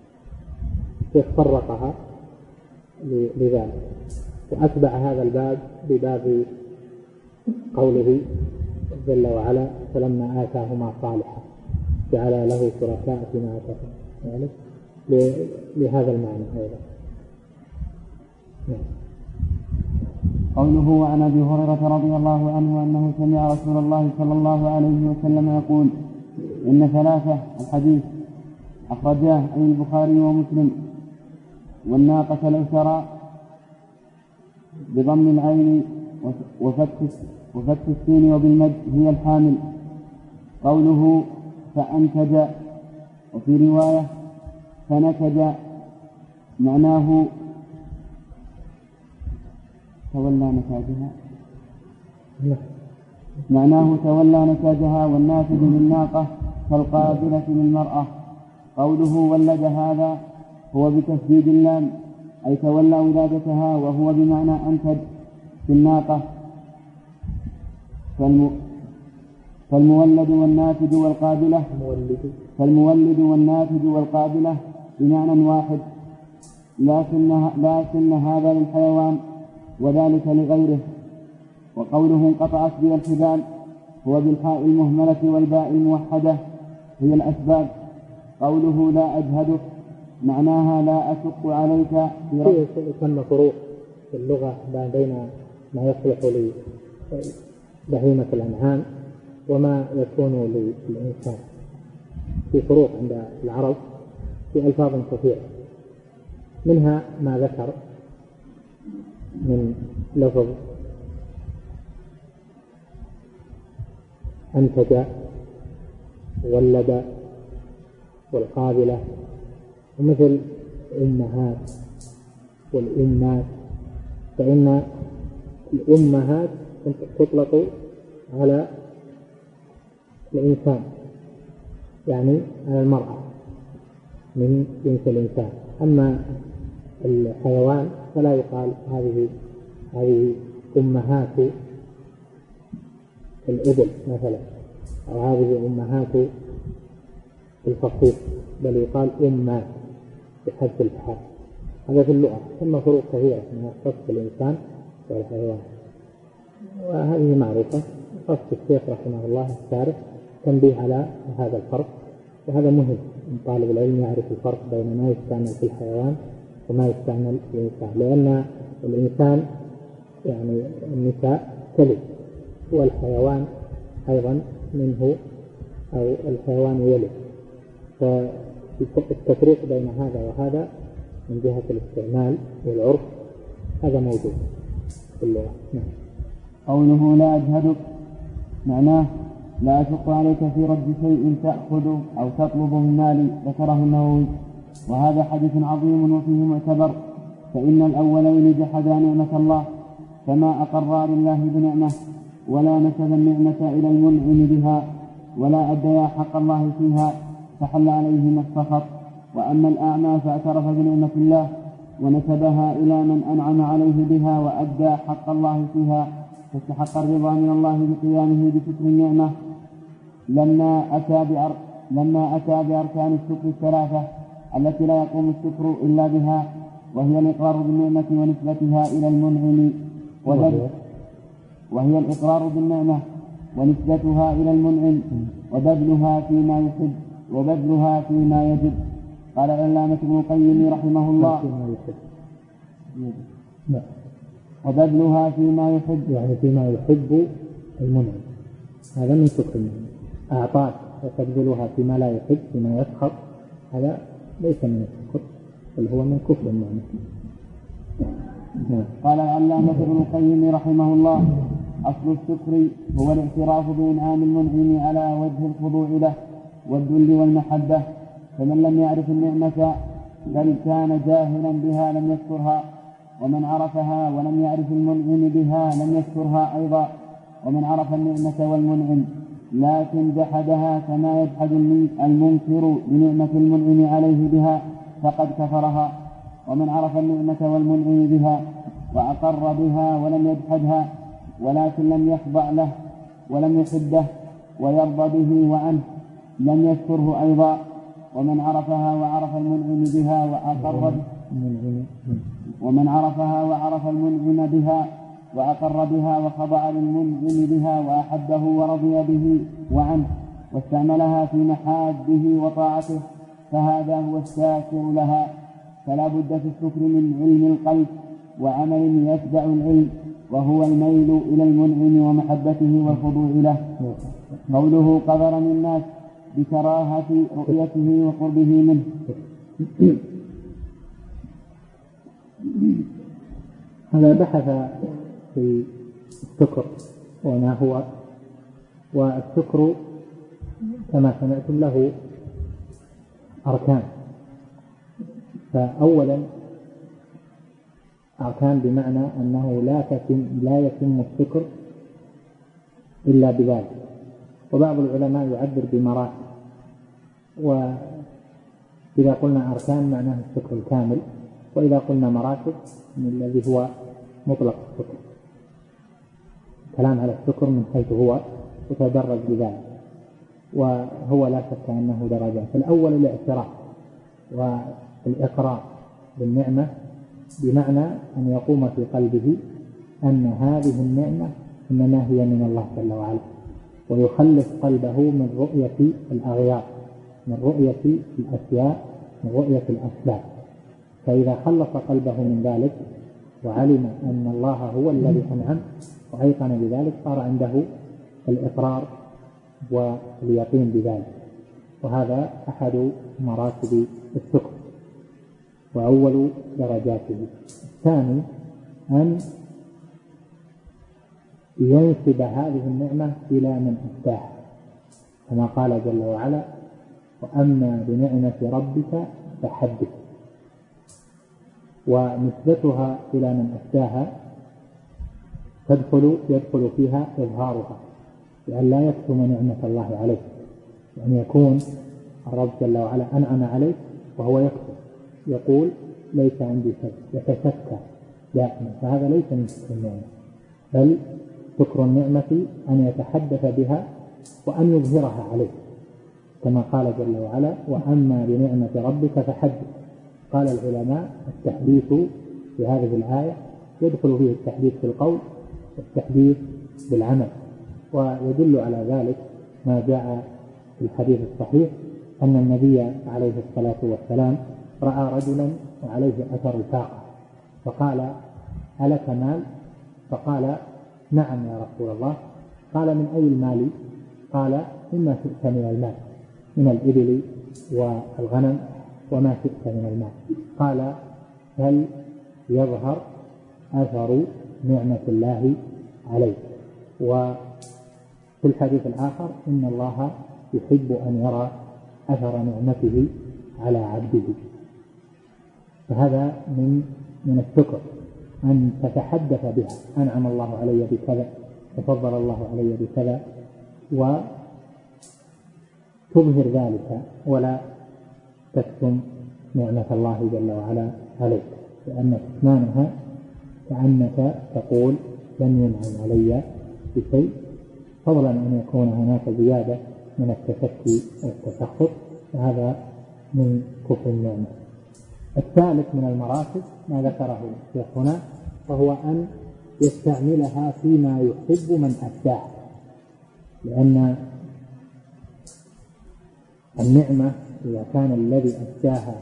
B: فرقها لذلك، وأتبع هذا الباب بباب قوله جل وعلا: فلما آتاهما صالحا جعل له شركاء فيما آتاهما، يعني لهذا المعنى أيضا.
A: قوله: وعن أبي هريرة رضي الله عنه أنه سمع رسول الله صلى الله عليه وسلم يقول: إن ثلاثة، الحديث أخرجاه أي البخاري ومسلم: والناقة الأوسرى بضم العين وفتح السين وبالمد هي الحامل. قوله فأنتج، وفي رواية فنتج، معناه تولى نتاجها معناه تولى نتاجها، والناتج بالناقة كالقابلة للمرأة. قوله ولد، هذا هو بتشديد اللام، أي تولى ولادتها، وهو بمعنى أنتج في الناقة. فالمولد والناتج والقابلة فالمولد والناتج والقابلة بمعنى واحد، لكن, لكن هذا للحيوان وذلك لغيره. وقوله انقطعت بي الحبال هو بالحاء المهملة والباء الموحدة هي الأسباب. قوله لا أجهدك معناها لا أشق عليك.
B: في ثم فروق في اللغة بين ما يصلح لبهيمة الأنعام وما يكون للإنسان، في فروق عند العرب في ألفاظ كثيرة، منها ما ذكر من لفظ أنتج، ولد، والقابلة، ومثل الأمهات والأمات، فإن الأمهات تطلق على الإنسان، يعني على المرأة من جنس الإنسان. أما الحيوان فلا يقال هذه هذه أمهات الإبل مثلا، أو هذه أمهات الفصيل، بل يقال أمات بحذف الحاء. هذا في اللغة. ثم فروق كثيرة من خص الإنسان والحيوان، وهذه معروفة. خص الشيخ رحمه الله الشارح تنبيه على هذا الفرق، وهذا مهم ان طالب العلم يعرف الفرق بين ما يستعمل في الحيوان وما يستعمل في الإنسان، لأن الإنسان يعني النساء تلد، والحيوان أيضا منه، أو الحيوان يلد، فالتفريق بين هذا وهذا من جهة الاستعمال والعرف هذا موجود في اللغة.
A: قوله لا أجهدك معناه لا أشق عليك في رد شيء تأخذ أو تطلب من مالي، ذكره النووي. وهذا حديث عظيم وفيه معتبر، فإن الأولين جحدا نعمة الله فما أقرا لله بنعمة، ولا نسب النعمة إلى المنعم بها، ولا أديا حق الله فيها، فحل عليهما السخط. وأما الأعمى فاعترف بنعمة الله ونسبها إلى من أنعم عليه بها وأدى حق الله فيها، فاستحق الرضا من الله بقيامه بشكر النعمة لما أتى بأر... لما أتى بأركان الشكر الثلاثة التي لا يقوم الشكر إلا بها، وهي الإقرار بالنعمة ونسبتها إلى المنعم وبذل وهي الإقرار بالنعمة ونسبتها إلى المنعم وبذلها فيما يحب وبذلها فيما يجب. قال العلامة ابن القيم رحمه الله: وبذلها فيما يحب،
B: يعني فيما يحب المنعم، هذا من شكر المنعم. أعطاك وتبذلها فيما لا يحب، فيما يسخط، هذا ليس من الشكر بل هو من كفر المنعم.
A: قال العلامة ابن القيم رحمه الله: أصل الشكر هو الاعتراف بإنعام المنعم على وجه الخضوع له والذل والمحبة، فمن لم يعرف النعمة بل كان جاهلا بها لم يذكرها، ومن عرفها ولم يعرف المنعم بها لم يذكرها أيضا، ومن عرف النعمة والمنعم لكن جحدها كما يجحد المنكر بنعمة المنعم عليه بها فقد كفرها، ومن عرف النعمة والمنعم بها وأقر بها ولم يجحدها ولكن لم يخضع له ولم يحبه ويرضى به وعنه لم يذكره أيضا، ومن عرفها وعرف المنعم بها وأقر ومن عرفها وعرف المنعم بها وأقر بها وخضع للمنعم بها وأحبه ورضي به وعنه واستعملها في محابه وطاعته فهذا هو الشاكر لها. فلا بد في الشكر من علم القلب وعمل يتبع العلم، وهو الميل إلى المنعم ومحبته والخضوع له. قوله قذرني الناس بكراهة رؤيته وقربه منه.
B: هذا بحث في الشكر وما هو، والشكر كما سمعتم له أركان. فأولا أركان بمعنى أنه لا يتم لا يتم الشكر إلا بذلك، وبعض العلماء يعبر بمراتب، وإذا قلنا أركان معناه الشكر الكامل، وإذا قلنا مراتب من الذي هو مطلق الشكر. كلام على الشكر من حيث هو يتدرج بذلك، وهو لا شك أنه درجات. الأول الاعتراف والإقرار بالنعمة، بمعنى أن يقوم في قلبه أن هذه النعمة إنما هي من الله جل وعلا، ويخلص قلبه من رؤية الأغيار، من رؤية الأشياء، من رؤية الأسباب. فإذا خلص قلبه من ذلك وعلم أن الله هو الذي أنعم وأيقن بذلك، صار عنده الإقرار واليقين بذلك، وهذا أحد مراتب الشكر وأول درجاته. الثاني أن ينسب هذه النعمة إلى من أسداها، كما قال جل وعلا: وأما بنعمة ربك فحدث. ونسبتها إلى من أسداها تدخل يدخل فيها إظهارها، لأن لا يكتم نعمة الله عليه، وأن يكون الرب جل وعلا أنعم عليه وهو يكتم، يقول ليس عندي شيء، يتشكى دائما، فهذا ليس من شكر النعمة، بل شكر النعمة أن يتحدث بها وأن يظهرها عليه، كما قال جل وعلا: وأما بنعمة ربك فحدث. قال العلماء: التحديث في هذه الآية يدخل فيه التحديث في القول والتحديث بالعمل، ويدل على ذلك ما جاء في الحديث الصحيح أن النبي عليه الصلاة والسلام رأى رجلا وعليه أثر الفاقة، فقال: ألك مال؟ فقال: نعم يا رسول الله. قال: من أي المال؟ قال: مما شئت من المال، من الإبل والغنم وما شئت من المال. قال: هل يظهر أثر نعمة الله عليك؟ وفي الحديث الآخر: إن الله يحب أن يرى أثر نعمته على عبده. فهذا من من الشكر أن تتحدث بها: أنعم الله علي بكذا، تفضل الله علي بكذا، وتظهر ذلك ولا تكتم نعمة الله جل وعلا عليك، لأن كتمانها كأنك تقول لن ينعم علي بشيء، فضلا أن يكون هناك زيادة من التشكي والتسخط، فهذا من كفر النعمة. الثالث من المراتب ما ذكره شيخنا، وهو أن يستعملها فيما يحب من أسداه، لأن النعمة إذا كان الذي أسداها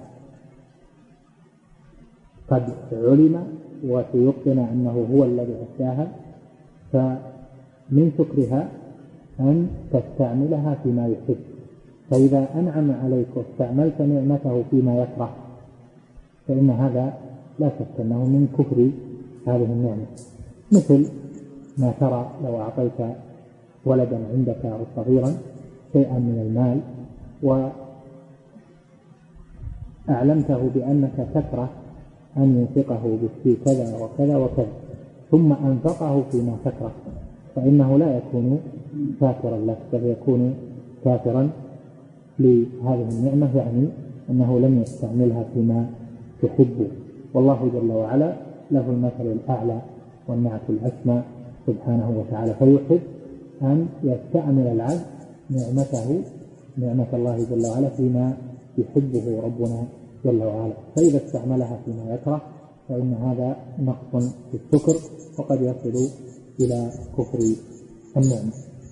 B: قد علم وسيقن أنه هو الذي أسداها، فمن شكرها أن تستعملها فيما يحب. فإذا أنعم عليك واستعملت نعمته فيما يكره فإن هذا لا شك أنه من كفر هذه النعمة، مثل ما ترى لو أعطيت ولدا عندك أو صغيرا شيئا من المال أعلمته بأنك تكره أن ينفقه في كذا وكذا وكذا، ثم أنفقه فيما تكره، فإنه لا يكون شاكرا لك، بل يكون كافرا لهذه النعمة، يعني أنه لم يستعملها فيما تحب. والله جل وعلا له المثل الأعلى والنعت الأسمى سبحانه وتعالى، فيحب أن يستعمل العبد نعمته نعمة الله جل وعلا فيما يحبه ربنا جل وعلا، فإذا استعملها فيما يكره فإن هذا نقص في الشكر، وقد يصل إلى كفر النعمة.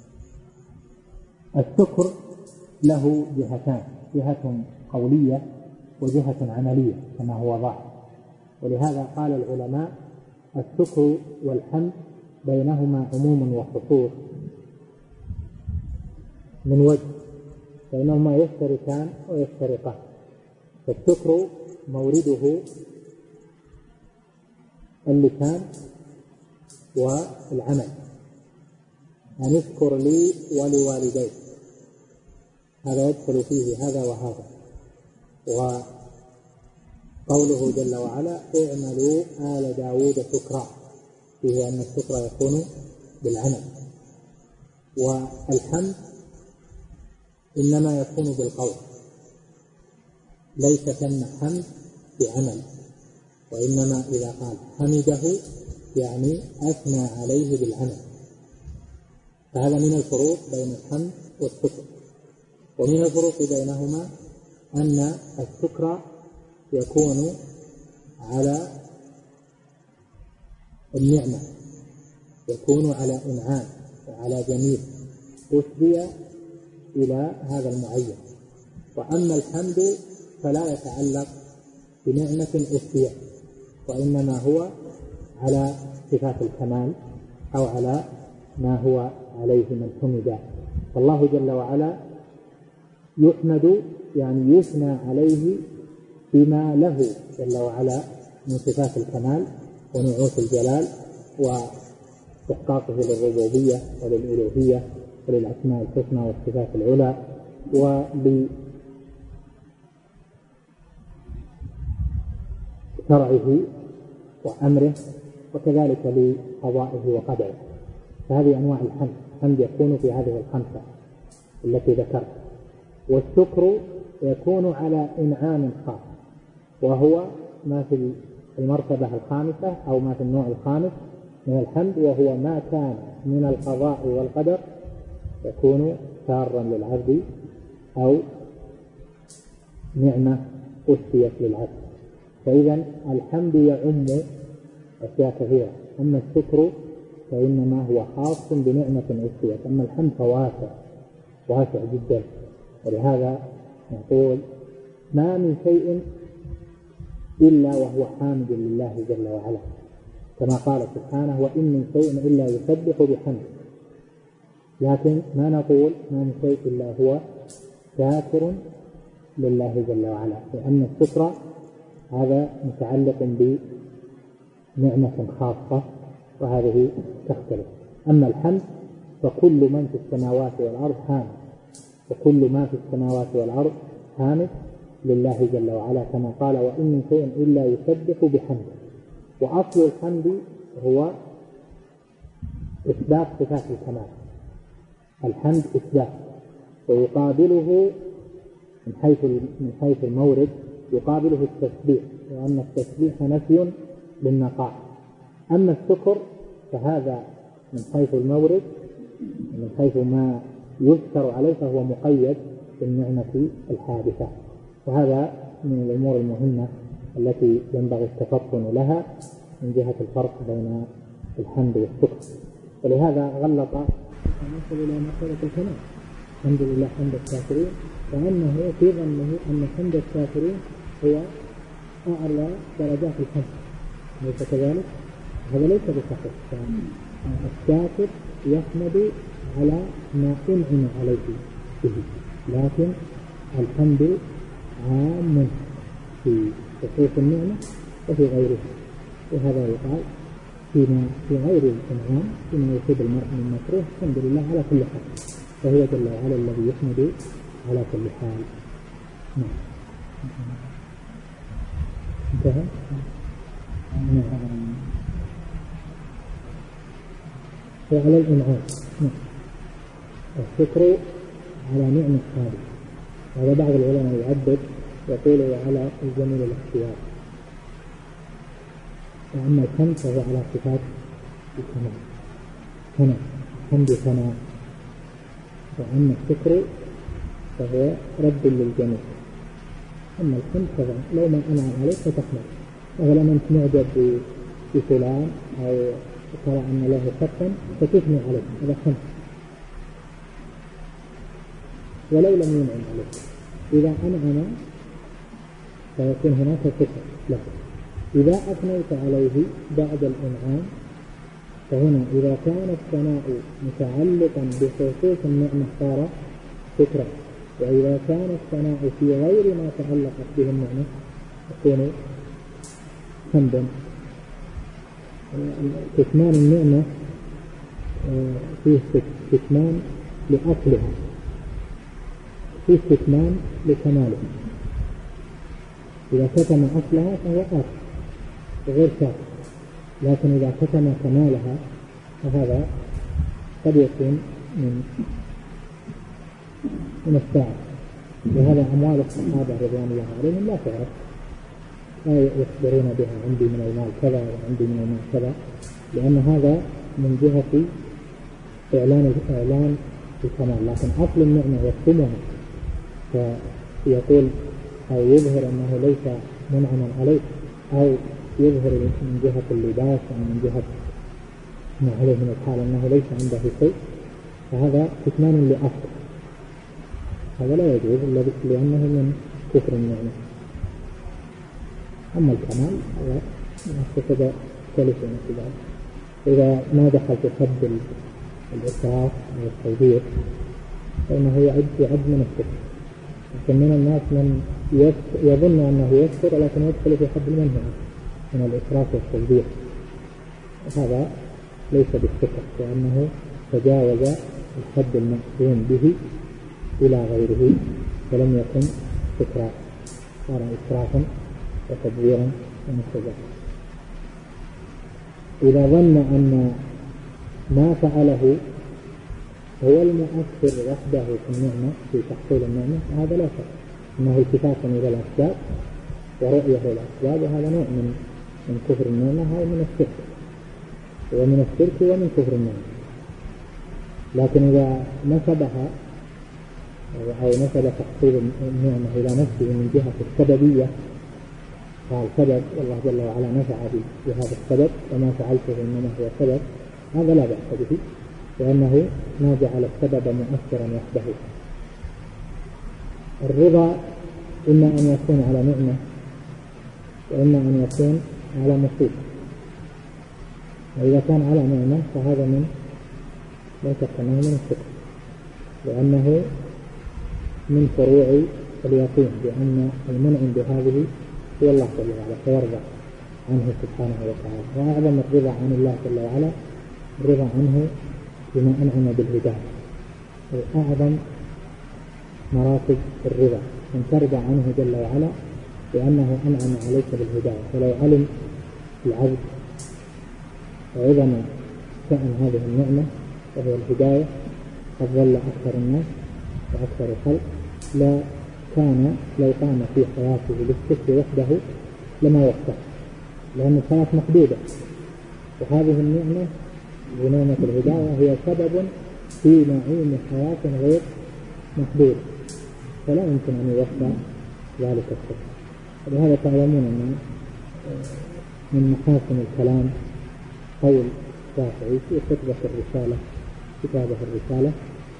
B: الشكر له جهتان، جهة قولية وجهة عملية كما هو ظاهر، ولهذا قال العلماء الشكر والحمد بينهما عموم وخصوص من وجه، فإنهما يشتركان ويفترقان. فالشكر مورده اللسان والعمل، أن اشكر لي ولوالديك، هذا يدخل فيه هذا وهذا. وقوله جل وعلا اعملوا آل داود شكرا، فيه أن الشكر يكون بالعمل. والحمد إنما يكون بالقول، ليس ثم حمد بعمل، وإنما إذا قال حمده يعني أثنى عليه بالعمل. فهذا من الفروق بين الحمد والشكر. ومن الفروق بينهما أن الشكر يكون على النعمة، يكون على إنعام وعلى جميل أسدي إلى هذا المعين. وأما الحمد فلا يتعلق بنعمة أسدية، وإنما هو على صفات الكمال أو على ما هو عليه من حمد. فالله جل وعلا يحمد يعني يثنى عليه بما له جل وعلا من صفات الكمال ونعوت الجلال واستحقاقه للربوبية وللألوهية وللأسماء الحسنى والصفات العلى ولشرعه وأمره، وكذلك لقضائه وقدره. فهذه أنواع الحمد، الحمد يكون في هذه الخمسة التي ذكرت. والشكر يكون على إنعام خاص، وهو ما في المرتبة الخامسة أو ما في النوع الخامس من الحمد، وهو ما كان من القضاء والقدر يكون سارا للعبد أو نعمة أسديت للعبد. فإذا الحمد يعم أشياء كثيرة، أما الشكر فإنما هو خاص بنعمة أسديت، أما الحمد فواسع واسع جدا. ولهذا نقول ما من شيء إلا وهو حامد لله جل وعلا، كما قال سبحانه وإن من شيء إلا يسبح بحمده. لكن ما نقول ما من شيء إلا هو شاكر لله جل وعلا، لأن الشكر هذا متعلق بنعمة خاصة وهذه تختلف. أما الحمد فكل من في السماوات والأرض حامد، وكل ما في السماوات والأرض حامد لله جل وعلا، كما قال وإن من شيء إلا يسبح بحمده. وأصل الحمد هو إثبات صفات الكمال، الحمد إثبات، ويقابله من حيث من حيث المورد يقابله التسبيح، لأن التسبيح نفي للنقائص. أما الشكر فهذا من حيث المورد، من حيث ما يذكر عليه فهو مقيد بالنعمة الحادثة. وهذا من الأمور المهمة التي ينبغي التفطن لها من جهة الفرق بين الحمد والشكر. ولهذا غلط نصل إلى مرتبة الكمال، الحمد لله حمد الشاكرين، فأنه في ظنه أن حمد الشاكرين هو أعلى درجات الحمد، ليس كذلك؟ هذا ليس بصحيح. الشاكر يحمد على ما أنعم عليه به، لكن الحمد عام في خصوص النعمة وفي غيرها. وهذا يقال فيما في غير الإنعام، فيما يصيب المرء من مكروه الحمد لله على كل حال، فهو جل وعلا الذي يحمد على كل حال. نعم. انتهى. وعلى الإنعام الشكر على نعمة هذه. هذا بعض العلماء يعبد يقول وعلى الجميل الاختيار، وأما الحمد فهو على صفات الكمال هنا الحمد ثناء، وأما الشكر فهو رد للجميع. أما الحمد فهو لو ما أنعم عليك فتحمد، مثلا أنت معجب بفلان أو ترى أن له خطا فتثني عليه، هذا حمد ولو لم ينعم عليك. إذا أنعم فيكون هناك شكر له. إذا أثنيت عليه بعد الإنعام فهنا إذا كان الثناء متعلقا بخصوص النعمة صار شكرا، وإذا كان الثناء في غير ما تعلقت به النعمة يكون حمدا. كتمان النعمة فيه كتمان لأصلها، فيه كتمان لكمالها. إذا كتم أصلها فهو آخر غير شاك، لكن إذا كتم كمالها فهذا قد يكون من من الساعة. وهذا أموال الصحابة رضوان الله عليهم لا تعرف، لا يخبرون بها عندي من المال كذا وعندي من المال كذا، لأن هذا من جهة إعلان الإعلان الكمال. لكن أصل النعمة يكتمها فيقول أو يظهر أنه ليس منعما عليه، أو يظهر من جهة اللباس أو من جهة ما عليه من الحال أنه ليس عنده شيء، فهذا كتمان لأصل، هذا لا يجوز لأنه من كفر النعمة. أما الكمال هذا كذا ثالث في ذلك. إذا ما دخل في حد الإسراف أو التوبيخ فإنه يعد يعد من الكفر. لكن من الناس من يظن أنه يكفر لكن يدخل في حد المنهي من الإسراف والتوبيخ، هذا ليس بالكفر لأنه تجاوز الحد المأذون به إلى غيره فلم يكن كفرا، صار إسرافا وتبذيرا ومستجابا. إذا ظن أن ما فعله هو المؤثر وحده في النعمة في تحصيل النعمة هذا لا شك أنه التفات إلى الأسباب ورؤية الأسباب، وهذا نوع من من كفر النعمة، هذا من الشرك ومن الشرك ومن كفر النعمة. لكن إذا نسبها أو نسب تحصيل النعمة إلى نفسه من جهة السببية قال سبب والله جل وعلا نفع بهذا السبب وما فعلته إنما هو سبب، هذا لا بأس به لأنه ما جعل السبب مؤثرا وحده. الرضا إما أن يكون على نعمة وإما أن يكون على مصيبة، وإذا كان على نعمة فهذا من لا شك أنه من الشكر، لأنه من فروع اليقين بأن المنعم بهذه هو الله جل وعلا فيرضى عنه سبحانه وتعالى. وأعظم الرضا عن الله جل وعلا الرضا عنه بما أنعم بالهداية، وأعظم مراتب الرضا أن ترضى عنه جل وعلا بأنه أنعم عليك بالهداية. فلو علم العبد عظم شأن هذه النعمة وهو الهداية قد ظل أكثر الناس وأكثر الخلق لا كان لو قام في حياته بالشكر وحده لما وفق، لأن الحياة محدودة، وهذه النعمة ونعمة الهداية هي سبب في نعيم حياة غير محدودة، فلا يمكن أن يوفق ذلك الشكر. ولهذا تعلمون أن من محاسن الكلام قول الشافعي في خطبة الرسالة كتابه الرسالة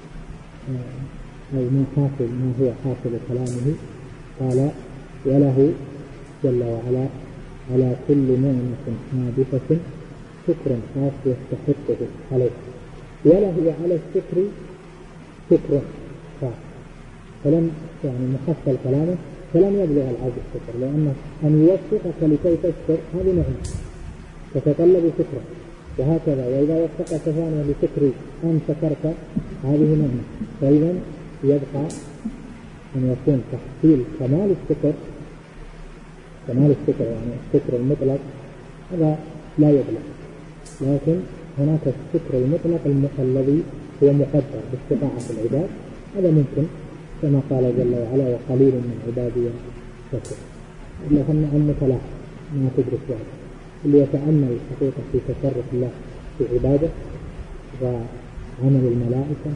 B: أو ما حاصل ما هو حاصل كلامه، قال وله جل وعلا على كل نعمة حادثة شكر خاص يستحقه عليه، وله على الشكر شكر خاص. فلم يعني محصل كلامه فلم يبلغ العبد الشكر، لأن أن يوفقك لكي تشكر هذه نعمة تتطلب شكرا، وهكذا وإذا وفقك ثانيا لشكر أن شكرت هذه نعمة. فإذا يبقى أن يكون تحصيل كمال الشكر كمال الستر يعني الستر المطلق هذا لا يبلغ، لكن هناك الستر المطلق الذي هو مقدر باستطاعة العباد، هذا ممكن كما قال جل وعلا وقليل من عبادي الشكور. لكن المتلاحظ ما تدرك ذلك، اللي يتأمل حقيقة في تصرف الله في عباده وعمل الملائكة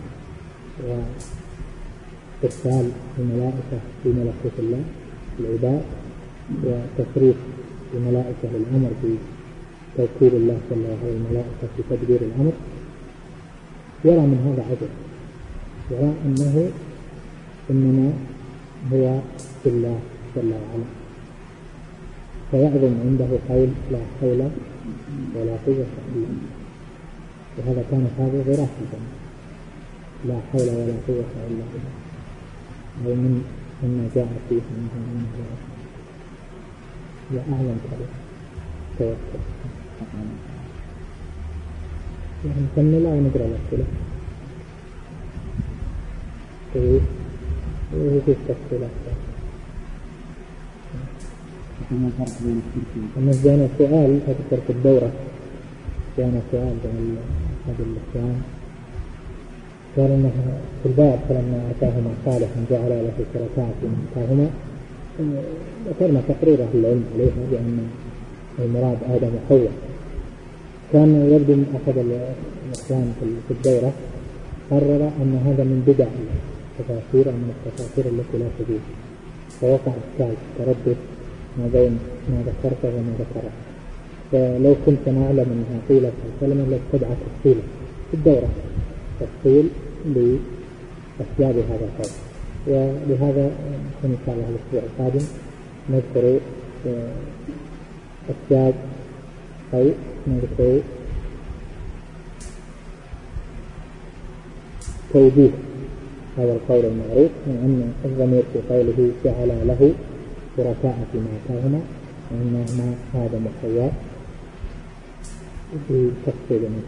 B: وإرسال الملائكة في ملكوت الله في العباد وتصريف الملائكة للأمر بتوكيل الله جل وعلا الملائكة في تدبير الأمر، يرى من هذا عجب، يرى أنه إنما هو في الله جل وعلا، فيعظم عنده قول لا حول ولا قوة إلا بالله. وهذا كان هذا غراسة، لا حول ولا قوة إلا بالله، أو من مما جاء فيه من هي أعلم كلمة توكل. نحن نكمل أو نقرأ الأسئلة؟ إيه إيه في التفصيلات. أما جانا سؤال أذكر في الدورة، جانا سؤال عن هذا الإسلام، قال أنه في الباب فلما أتاهما صالح جعل له شركاء في أتاهما، ذكرنا تقرير أهل العلم عليها بأن المراد آدم وحواء. كان يبدو من أحد الإخوان في الدورة قرر أن هذا من بدع التفاسير، من التفاسير التي لا تجوز، فوقع إشكال تردد ما بين ما ذكرته وما ذكره. فلو كنت نعلم أنها قيلت الكلمة لاتبع تفصيلا في الدورة، تفصيل لأسباب هذا القول، ولهذا إن شاء الله الأسبوع القادم نذكر أسباب أو نذكر توجيه هذا القول المعروف من أن الضمير في قوله جعل له شركاء فيما أتاهما، وأنهما آدم وحواء في تفصيل من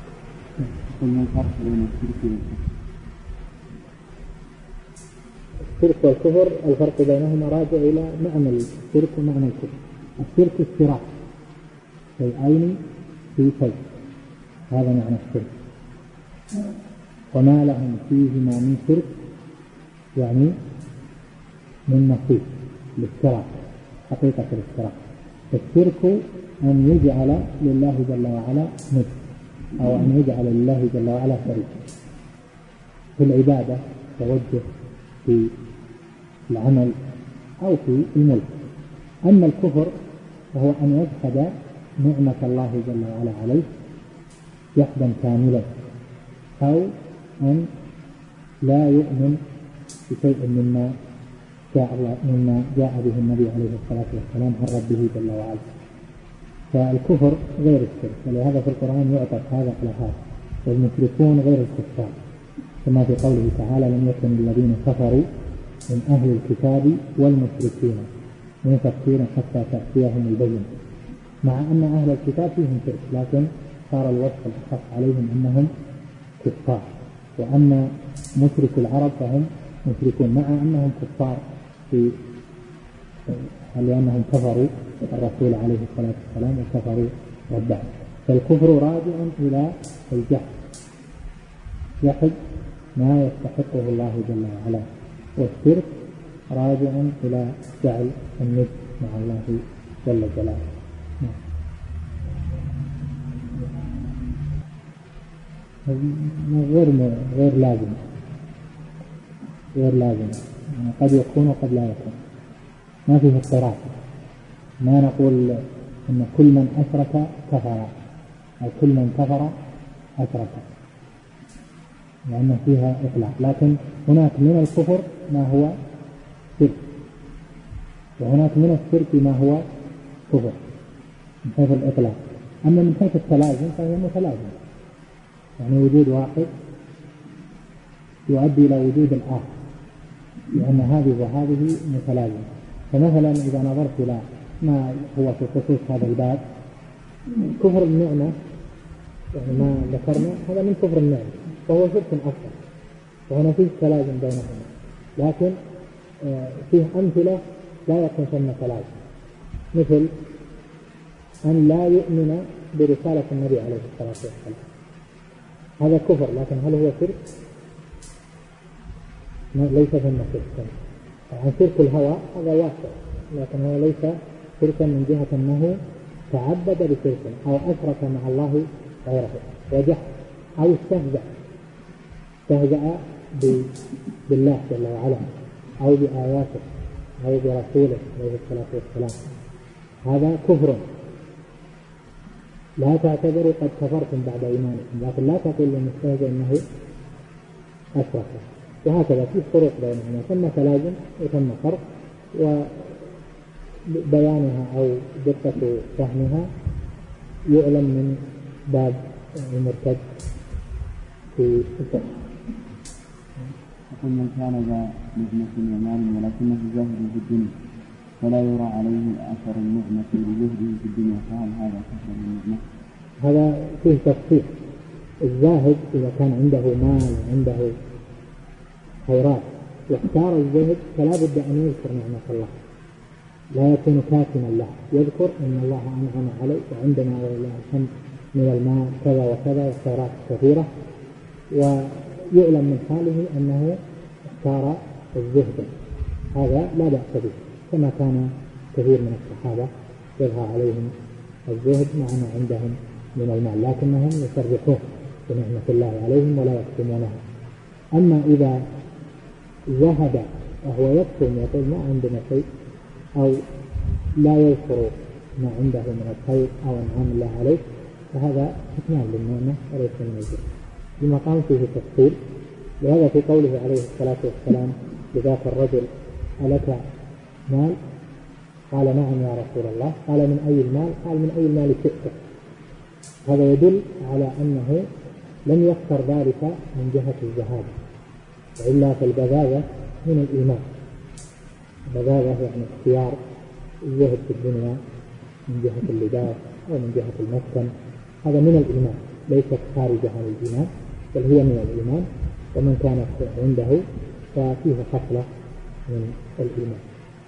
B: الشرك والكفر. الفرق بينهما راجع إلى معنى الشرك ومعنى الكفر. الشرك اشتراك شيئين في شيء، هذا معنى الشرك، وما لهم فيهما من شرك يعني من نصيب الاشتراك، حقيقة الاشتراك. الشرك أن يجعل لله جل وعلا ند، أو أن يجعل لله جل وعلا شريك في العبادة، توجه في العمل أو في الملك. أما الكفر وهو أن يجحد نعمة الله جل وعلا عليه جحدا كاملا، أو أن لا يؤمن بشيء مما جاء الله مما جاء به النبي عليه الصلاة والسلام عن ربه جل وعلا. فالكفر غير الشرك، ولهذا في القرآن يعطف هذا على هذا، والمشركون غير الكفار، كما في قوله تعالى لم يكن الذين كفروا من أهل الكتاب والمشركين منفكين حتى تأتيهم البينة، مع أن أهل الكتاب فيهم شرك، لكن صار الوصف الأخص عليهم أنهم كفار، وأما مشرك العرب فهم مشركون مع أنهم كفار في لأنهم كفروا الرسول عليه الصلاة والسلام وكفروا ربه. فالكفر راجع إلى الجحد، جحد ما يستحقه الله جل وعلا، والشرك راجع إلى جعل الند مع الله جل جلاله. غير غير لازم غير لازم يعني قد يكون وقد لا يكون، ما فيه اضطراب. ما نقول إن كل من أشرك كفر أو كل من كفر أشرك، لأن فيها إطلاق، لكن هناك من الكفر ما هو شرك، وهناك من الشرك ما هو كفر من حيث الإطلاق. أما من حيث التلازم فهي متلازم، يعني وجود واحد يؤدي إلى وجود الآخر، لأن هذه وهذه متلازمة. فمثلا إذا نظرت إلى ما هو في خصوص هذا الباب، كفر النعمة يعني ما ذكرنا هذا من كفر النعمة، فهو شرك أكبر، وهنا فيه تلازم بينهما، لكن فيه أمثلة لا يكون ثم تلازم. مثل أن لا يؤمن برسالة النبي عليه الصلاة والسلام، هذا كفر، لكن هل هو شرك؟ ليس ثم شرك. عن شرك الهوى هذا واسع، لكن هو ليس شركا من جهة أنه تعبد بشرك أو أشرك مع الله غيره وجحد أو استهزأ استهزأ بالله جل وعلا أو بآياته أو برسوله عليه الصلاة والسلام، هذا كفر. لا تعتبروا قد كفرتم بعد إيمانكم، لكن لا تقول للمستهزئ أنه أشرك. وهكذا في فروق بينهما، ثم تلازم وثم فرق، وبيانها أو دقة فهمها يعلم من باب المرتد في الفقه.
A: يقول من كان ذا نعمة ومال ولكنه زاهد في الدنيا فلا يرى عليه أثر النعمة لزهده في الدنيا، فهل هذا كفر النعمة؟
B: هذا فيه تفصيل. الزاهد إذا كان عنده مال وعنده خيرات واختار الزهد فلا بد أن يذكر نعمة الله، لا يكون كاتما له، يذكر أن الله أنعم عليه وعندنا ولله الحمد من المال كذا وكذا وخيرات كثيرة، ويعلم من حاله أنه اختار الزهد، هذا لا بأس به، كما كان كثير من الصحابة يظهر عليهم الزهد مع ما عندهم من المال، لكنهم يصرحون بنعمة الله عليهم ولا يكتمونها. أما إذا زهد وهو يكتم يقول ما عندنا شيء، أو لا يذكر ما عنده من الخير أو أنعام الله عليه، فهذا كتمان للنعمة وليس من الزهد. المقام فيه تفصيل، لهذا في قوله عليه الصلاة والسلام لذاك الرجل ألك مال؟ قال نعم يا رسول الله. قال من أي المال؟ قال من أي المال شئت. هذا يدل على أنه لم يختر ذلك من جهة الزهاد، وإلا فالبذاذة من الإيمان. البذاذة يعني اختيار الزهد في الدنيا من جهة اللباس أو من جهة المسكن، هذا من الإيمان، ليست خارجة عن الإيمان بل هي من الإيمان، ومن كانت عنده ففيه خصلة من الإيمان.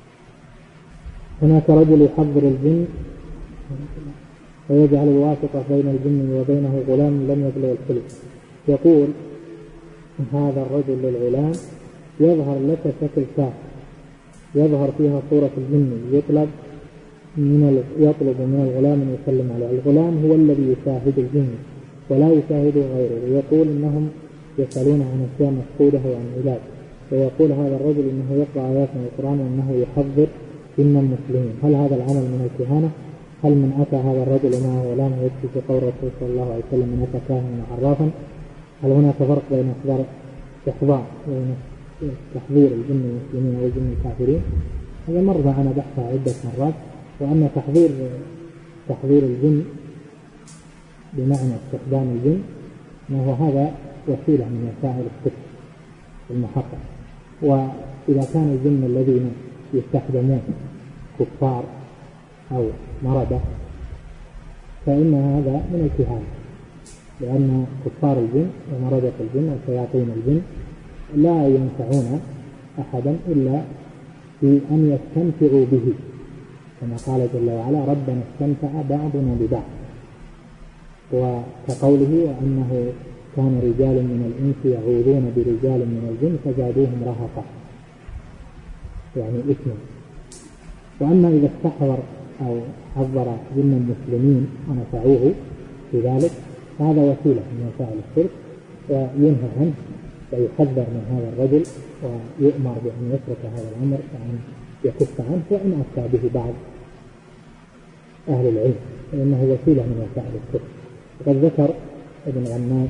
B: هناك رجل يحضر الجن ويجعل الواسطة بين الجن وبينه غلام لم يبلغ الحلم، يقول هذا الرجل للغلام يظهر لك شكل كاف يظهر فيها صورة الجن، يطلب من يطلب من الغلام أن يسلم عليه. الغلام هو الذي يشاهد الجن ولا يشاهد غيره، ويقول إنهم يسألون عن أشياء مفقودة وعن علاج، ويقول هذا الرجل إنه يقرأ آيات من القرآن وأنه يحضر إن المسلمين. هل هذا العمل من الكهانة؟ هل من أتى هذا الرجل معه غلام يكفي في قول الرسول صلى الله عليه وسلم من أتى كاهنا عرافا؟ هل هناك فرق بين إحضار بين تحضير الجن المسلمين والجن الكافرين؟ هذا مر معنا بحثها عدة مرات، وأن تحضير تحضير الجن بمعنى استخدام الجن ما هو هذا وسيلة من وسائل السحر المحقق. وإذا كان الجن الذين يستخدمون كفار أو مرضى فإن هذا من الكهانة، لأن كفار الجن ومرضى الجن وشياطين الجن لا ينفعون أحدا إلا في أن يستمتعوا به، كما قال جل وعلا ربنا استمتع بعضنا ببعض. وكقوله وأنه كان رجال من الإنس يعوذون برجال من الجن فزادوهم رهقا، يعني إثما. وأما إذا استحضر أو حضر جن المسلمين ونفعوه في ذلك فهذا وسيلة من وسائل الشرك، وينهى عنه ويحذر من هذا الرجل ويؤمر بأن يترك هذا الأمر وأن يكف عنه، وإن أفتى به بعض أهل العلم فإنه وسيلة من وسائل الشرك. وقد ذكر ابن غناد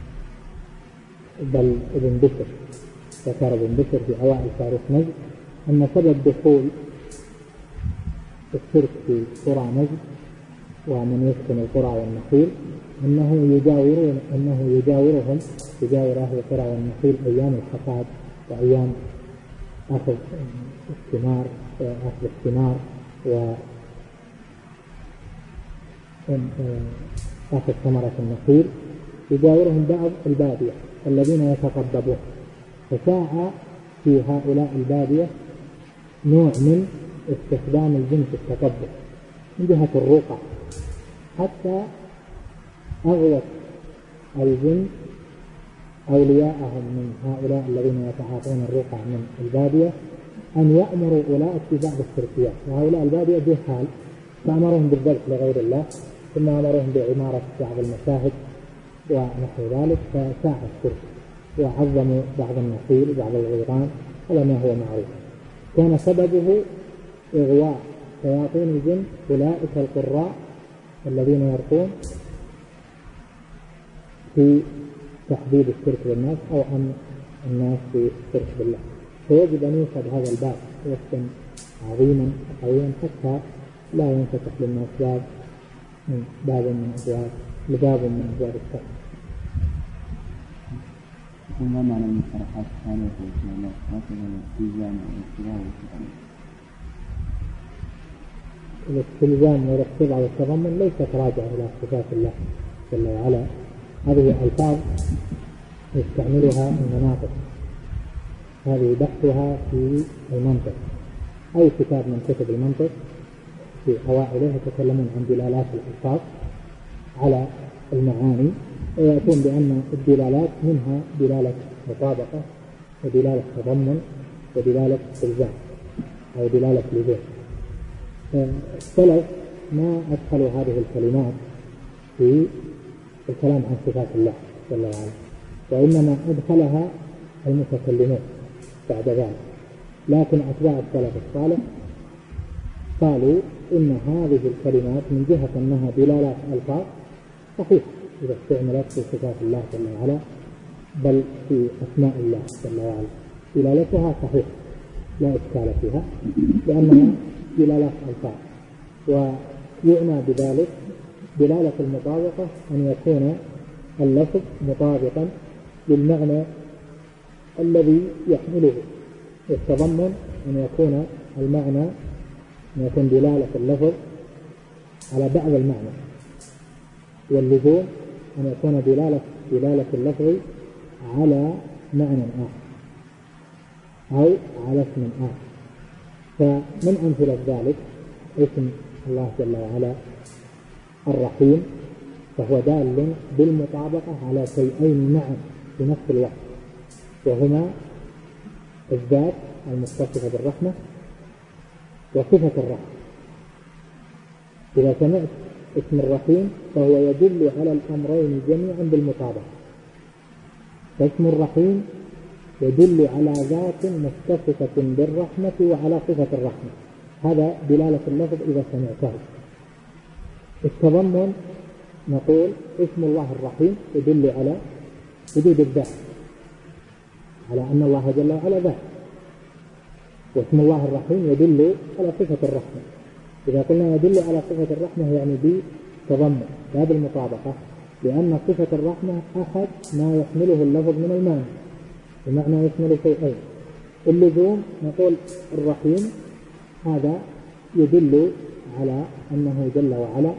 B: بل ابن بشر ذكر ابن بشر في أوائل تاريخ نجد أن سبب دخول الشرك في قرى نجد ومن يسكن القرى والنخيل أنه يجاورون أنه يجاورهم يجاور أهل القرى والنخيل أيام الحصاد وأيام أخذ الثمار أخذ الثمار وأخذ ثمرة النخيل، يجاورهم بعض البادية الذين يتقبضون، فشاع في هؤلاء البادية نوع من استخدام الجن في التقبض، من جهة الرقى، حتى أغوت الجن أولياءهم من هؤلاء الذين يتعاطون الرقى من البادية أن يأمروا أولئك ببعض الشركيات، وهؤلاء البادية جهال، فأمرهم بالذبح لغير الله، ثم أمرهم بعمارة بعض المشاهد ونحو ذلك، فشاع الشرك وعظموا بعض النخيل وبعض الغيران، هذا ما هو معروف. كان سببه إغواء شياطين الجن أولئك القراء الذين يرقون في تحديد الشرك بالناس أو أن الناس في الشرك بالله. فيجب أن يوصد هذا الباب وقتا عظيما قويا حتى لا ينفتح للناس باب من باب من أبواب لباب من أبواب الشرك.
A: وما معنى المصطلحات الثانية والإسلامات هكذا الاستلزام والاقتضاء والتضمن؟
B: الاستلزام والاقتضاء والتضمن ليست راجعة إلى صفات الله جل وعلا، هذه ألفاظ يستعملها المناطق، هذه بحثها في المنطق. أي كتاب من كتب المنطق في قواعده يتكلمون عن دلالات الألفاظ على المعاني، ويأتون بأن الدلالات منها دلالة مطابقة ودلالة تضمن ودلالة استلزام أو دلالة لزوم. السلف ما أدخلوا هذه الكلمات في الكلام عن صفات الله جل وعلا، وإنما أدخلها المتكلمون بعد ذلك. لكن أتباع السلف الصالح قالوا إن هذه الكلمات من جهة أنها دلالات ألفاظ صحيح إذا استعملت في صفات الله جل وعلا، بل في أسماء الله جل وعلا دلالتها صحيح لا إشكال فيها، لأنها دلالات ألفاظ. ويعنى بذلك دلالة المطابقة أن يكون اللفظ مطابقا للمعنى الذي يحمله، والتضمن أن يكون المعنى أن يكون دلالة اللفظ على بعض المعنى، واللزوم أن يكون دلالة دلالة اللفظ على معنى آخر أو على اسم آخر. فمن أمثلة ذلك اسم الله جل وعلا الرحيم، فهو دال بالمطابقة على شيئين معا في نفس الوقت، وهما الذات المتصفة بالرحمة وصفة الرحمة. إذا سمعت اسم الرحيم فهو يدل على الأمرين جميعا بالمطابقة، فاسم الرحيم يدل على ذات متصفة بالرحمة وعلى صفة الرحمة، هذا دلالة اللفظ إذا سمعته. التضمن نقول اسم الله الرحيم يدل على وجود الذات، على أن الله جل وعلا ذات، واسم الله الرحيم يدل على صفة الرحمة. إذا قلنا يدل على صفة الرحمة يعني بتضمن لا بالمطابقة، لأن صفة الرحمة أحد ما يحمله اللفظ من المعنى، بمعنى يشمل شيئين. اللزوم نقول الرحيم هذا يدل على أنه جل وعلا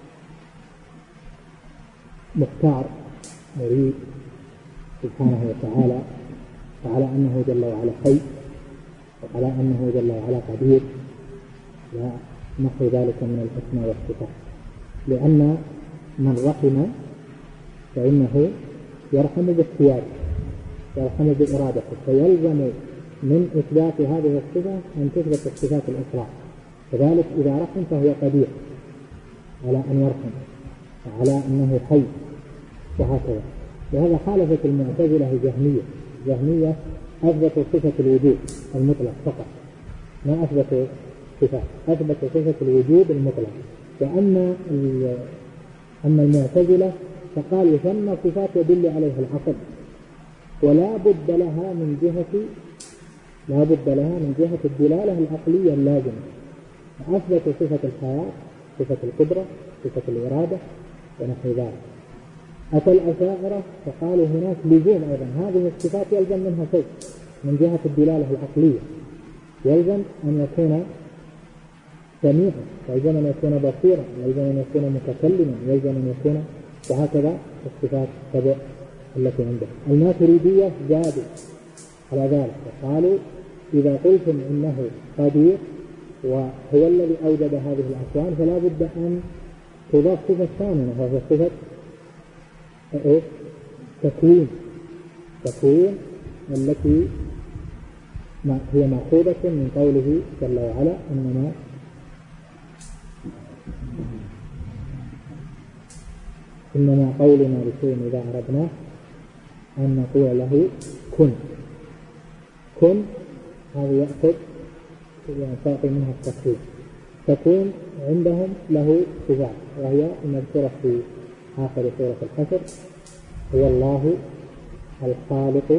B: مختار مريد سبحانه وتعالى، وعلى أنه جل وعلا حي، وعلى أنه جل وعلا قدير، ونحو ذلك من الأسماء والصفات. لأن من رحم فإنه يرحم باختياره، يرحم بإرادته، فيلزم من إثبات هذه الصفة أن تثبت الصفات الأخرى. كذلك إذا رحم فهو قدير على أن يرحم، وعلى أنه حي، وهكذا. وهذا خالفت المعتزلة الجهمية. الجهمية أثبتوا صفة الوجود المطلق فقط، ما أثبتوا صفة، أثبتوا صفة الوجود المطلق. وأما أما المعتزلة فقال يسمى صفات يدل عليها العقل، ولا بد لها من جهة لا بد لها من جهة الدلالة العقلية اللازمة. أثبتوا صفة الحياة، صفة القدرة، صفة الإرادة، ونحو ذلك. أتى الأشاعرة فقالوا هناك لزوم أيضا، هذه الصفات يلزم منها شيء من جهة الدلالة العقلية، يلزم أن يكون سميعا، يلزم أن يكون بصيرا، يلزم أن يكون متكلما، يلزم أن يكون، وهكذا الصفات السبع التي عنده. الماتريدية زادوا على ذلك وقالوا إذا قلتم إنه قدير وهو الذي أوجد هذه الأكوان، فلا بد أن تضاف صفة ثانية وهي صفة إيه؟ تكوين تكوين التي هي مأخوذة من قوله جل وعلا إنما إنما قولنا لشيء إذا أردناه أن نقول له كن. كن هذا يأخذ ينطلق منها التكوين. تكوين عندهم له صفات وهي المذكورة في آخر سورة الحشر: هو الله الخالق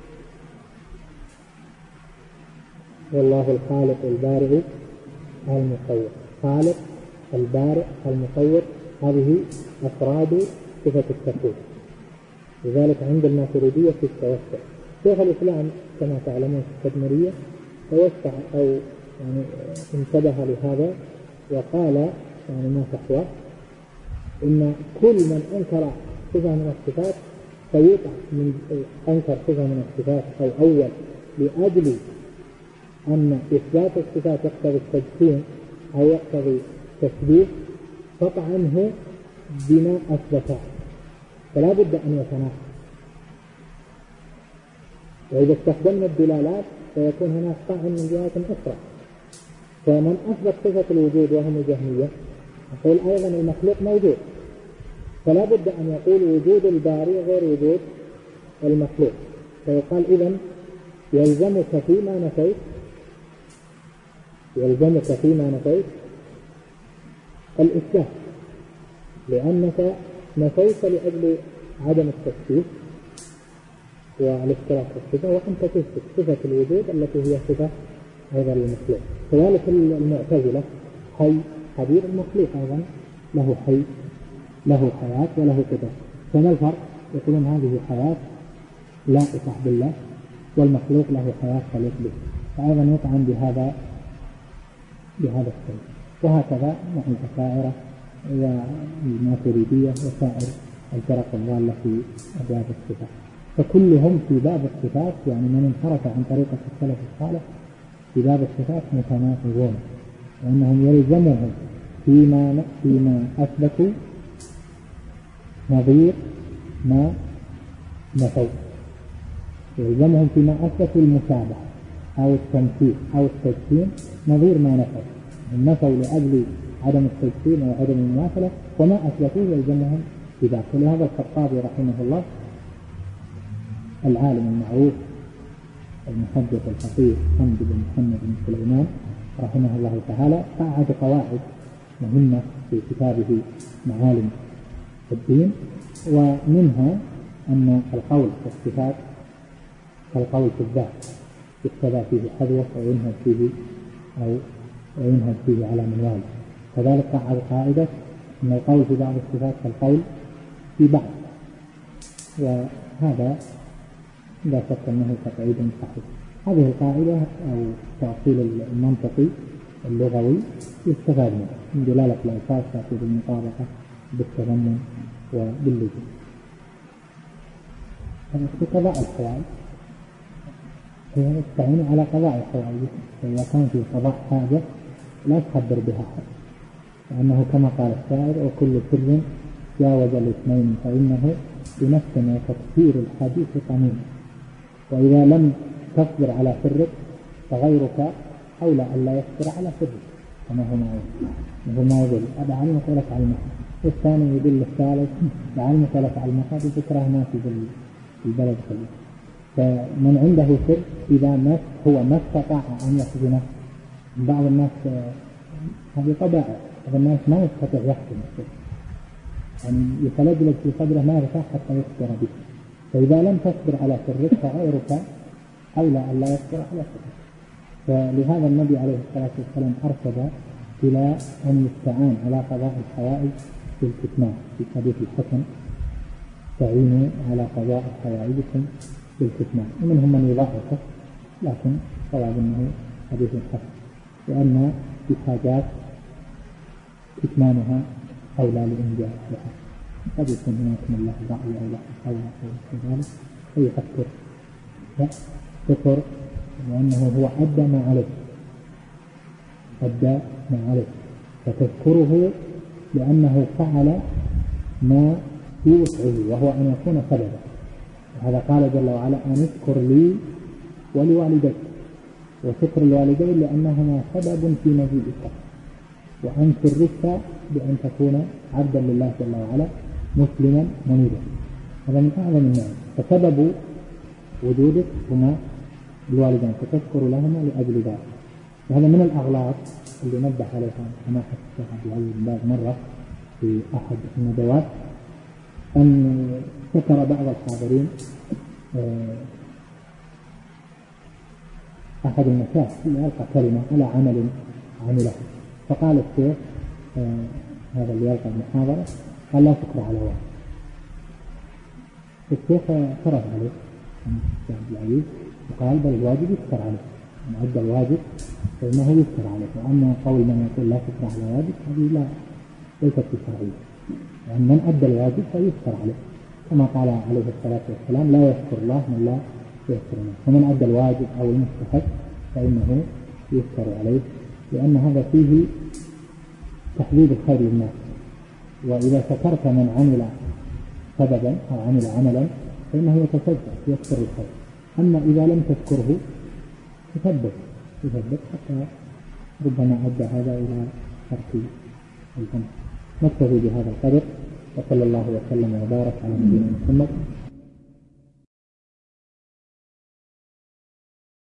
B: والله الخالق البارئ المصور. خالق البارئ المصور هذه أفراد صفة التكوين. لذلك عند الماتريدية في التوسع. شيخ الإسلام كما تعلمون في التدمرية توسع أو يعني انتبه لهذا وقال يعني ما تحوى إن كل من أنكر صفة من الصفات فيقع من أنكر صفة من الصفات أو أول لأجل أن إثبات الصفات يقتضي التجسيم أو يقتضي تشبيه قطع عنه بما أثبته، فلا بد أن يتناقض. وإذا استخدمنا الدلالات فيكون هناك طعن من جهات أخرى. فمن أثبت صفة الوجود وهم الجهمية يقول أيضا المخلوق موجود، فلا بد أن يقول وجود الباري غير وجود المخلوق، فيقال إذن يلزمك فيما نفيت يلزمك فيما نفيت الإثبات، لأنك نفيت لأجل عدم التشبيه والاشتراك في الصفة، وأنت تثبت صفة الوجود التي هي صفة أيضا للمخلوق. كذلك المعتزلة حي حديث المخلوق أيضا له حي له حياة وله قدرة، فما الفرق؟ يقولون هذه حياة لائقة بالله والمخلوق له حياة خليق به، فأيضا يطعن بهذا بهذا الشيء. وهكذا مع الأشاعرة والماتريدية وسائر الفرق الضالة في أبواب الصفات، فكلهم في باب الصفات يعني من انحرف عن طريقة السلف الصالح في باب الصفات متناقضون، وأنهم يلزمهم فيما فيما أثبتوا نظير ما نفوا، يلزمهم فيما أثبتوا المشابهة أو التمثيل أو التجسيم نظير ما نفوا. هم نفوا لأجل عدم التجسيم أو عدم المماثلة، وما أثبتوه يلزمهم بذلك. ولهذا الخطابي رحمه الله العالم المعروف المحدث الفقيه حمد بن محمد بن سليمان رحمه الله تعالى قعد قواعد مهمة في كتابه معالم الدين، ومنها أن القول في الصفات كالقول في الذات يقتضى فيه حذوة أو ينهج فيه أو ينهج فيه على منوال. كذلك قعد قاعدة أن القول في بعض الصفات كالقول في بعض، وهذا لا شك أنه تقعيد صحيح. هذه القاعدة أو التأصيل المنطقي اللغوي يستفاد منه من دلالة الألفاظ تأتي بالمطابقة بالتضمن وباللزوم. في قضاء الحوائج هي تستعين على قضاء الحوائج، فإذا كان في قضاء حاجة لا تخبر بها حد، لأنه كما قال الشاعر وكل سر جاوز الاثنين فإنه بنفس وتكثير الحديث قميم، وإذا لم تصبر على سرك فغيرك أولى أن لا يصبر على سرك، كما هو ما هو ما يقول أدعلمك ولا تعلمك، والثاني يدل الثالث دعلمك ولا تعلمك، هذه فكرة ما في البلد كله. فمن عنده سر إذا ما هو ما استطاع أن يخزنه، بعض الناس هذه طبائع، بعض الناس ما يستطيع يخزن السر، يعني يتلجلج في صدره ما يرتاح حتى يصبر به، فإذا لم تصبر على سرك فغيرك أولى أن لا يصبر على سرك. فلهذا النبي عليه الصلاة والسلام أرشد إلى أن يستعان على قضاء الحوائج بالكتمان في حديث الحسن تعينوا على قضاء حوائجكم بالكتمان، ومنهم من يضاعفه لكن صواب أنه حديث حسن، لأن الحاجات كتمانها أولى لإنجاز لها. قد يكون هناك من الله رأي أو له أولى أو كذلك فيفكر لا فكر لأنه هو أدى ما عليه، أدى ما عليه، فتذكره لأنه فعل ما في وسعه وهو أن يكون سببا. وهذا قال جل وعلا أن اذكر لي ولوالديك، وشكر الوالدين لأنهما سبب في مجيئك، وأنت الرفة بأن تكون عبدا لله جل وعلا مسلما منيبا. هذا من أعظم النعم. فسبب وجودك هما الوالدين، فتذكر لهما لأجل ذلك. وهذا من الأغلاط اللي نبه عليها سماحة الشيخ عبد العزيز بن باز مرة في أحد الندوات، أن ذكر بعض الحاضرين أحد المشايخ يلقى كلمة على عمل عمله، فقال الشيخ هذا اللي يلقى المحاضرة قال لا شكر على واحد. الشيخ فرض عليه الشيخ عبد العزيز وقال بل الواجب يشكر عليه، من أدى الواجب فإنه يشكر عليه. وأما قول من يقول لا شكر على واجب هذه لا ليست بشرعية، يعني من أدى الواجب فيشكر عليه، كما قال عليه الصلاة والسلام لا يشكر الله من لا يشكر الناس. فمن أدى الواجب أو المستحق فإنه يشكر عليه، لأن هذا فيه تحديد الخير للناس. وإذا شكرت من عمل سببا أو عمل عملا فإنه يتشجع يشكر الخير. أما إذا لم تشكره تثبت تثبت حتى ربما أدى هذا إلى ترك الجنة. نكتفي بهذا القدر، وصلى الله وسلم وبارك على نبينا محمد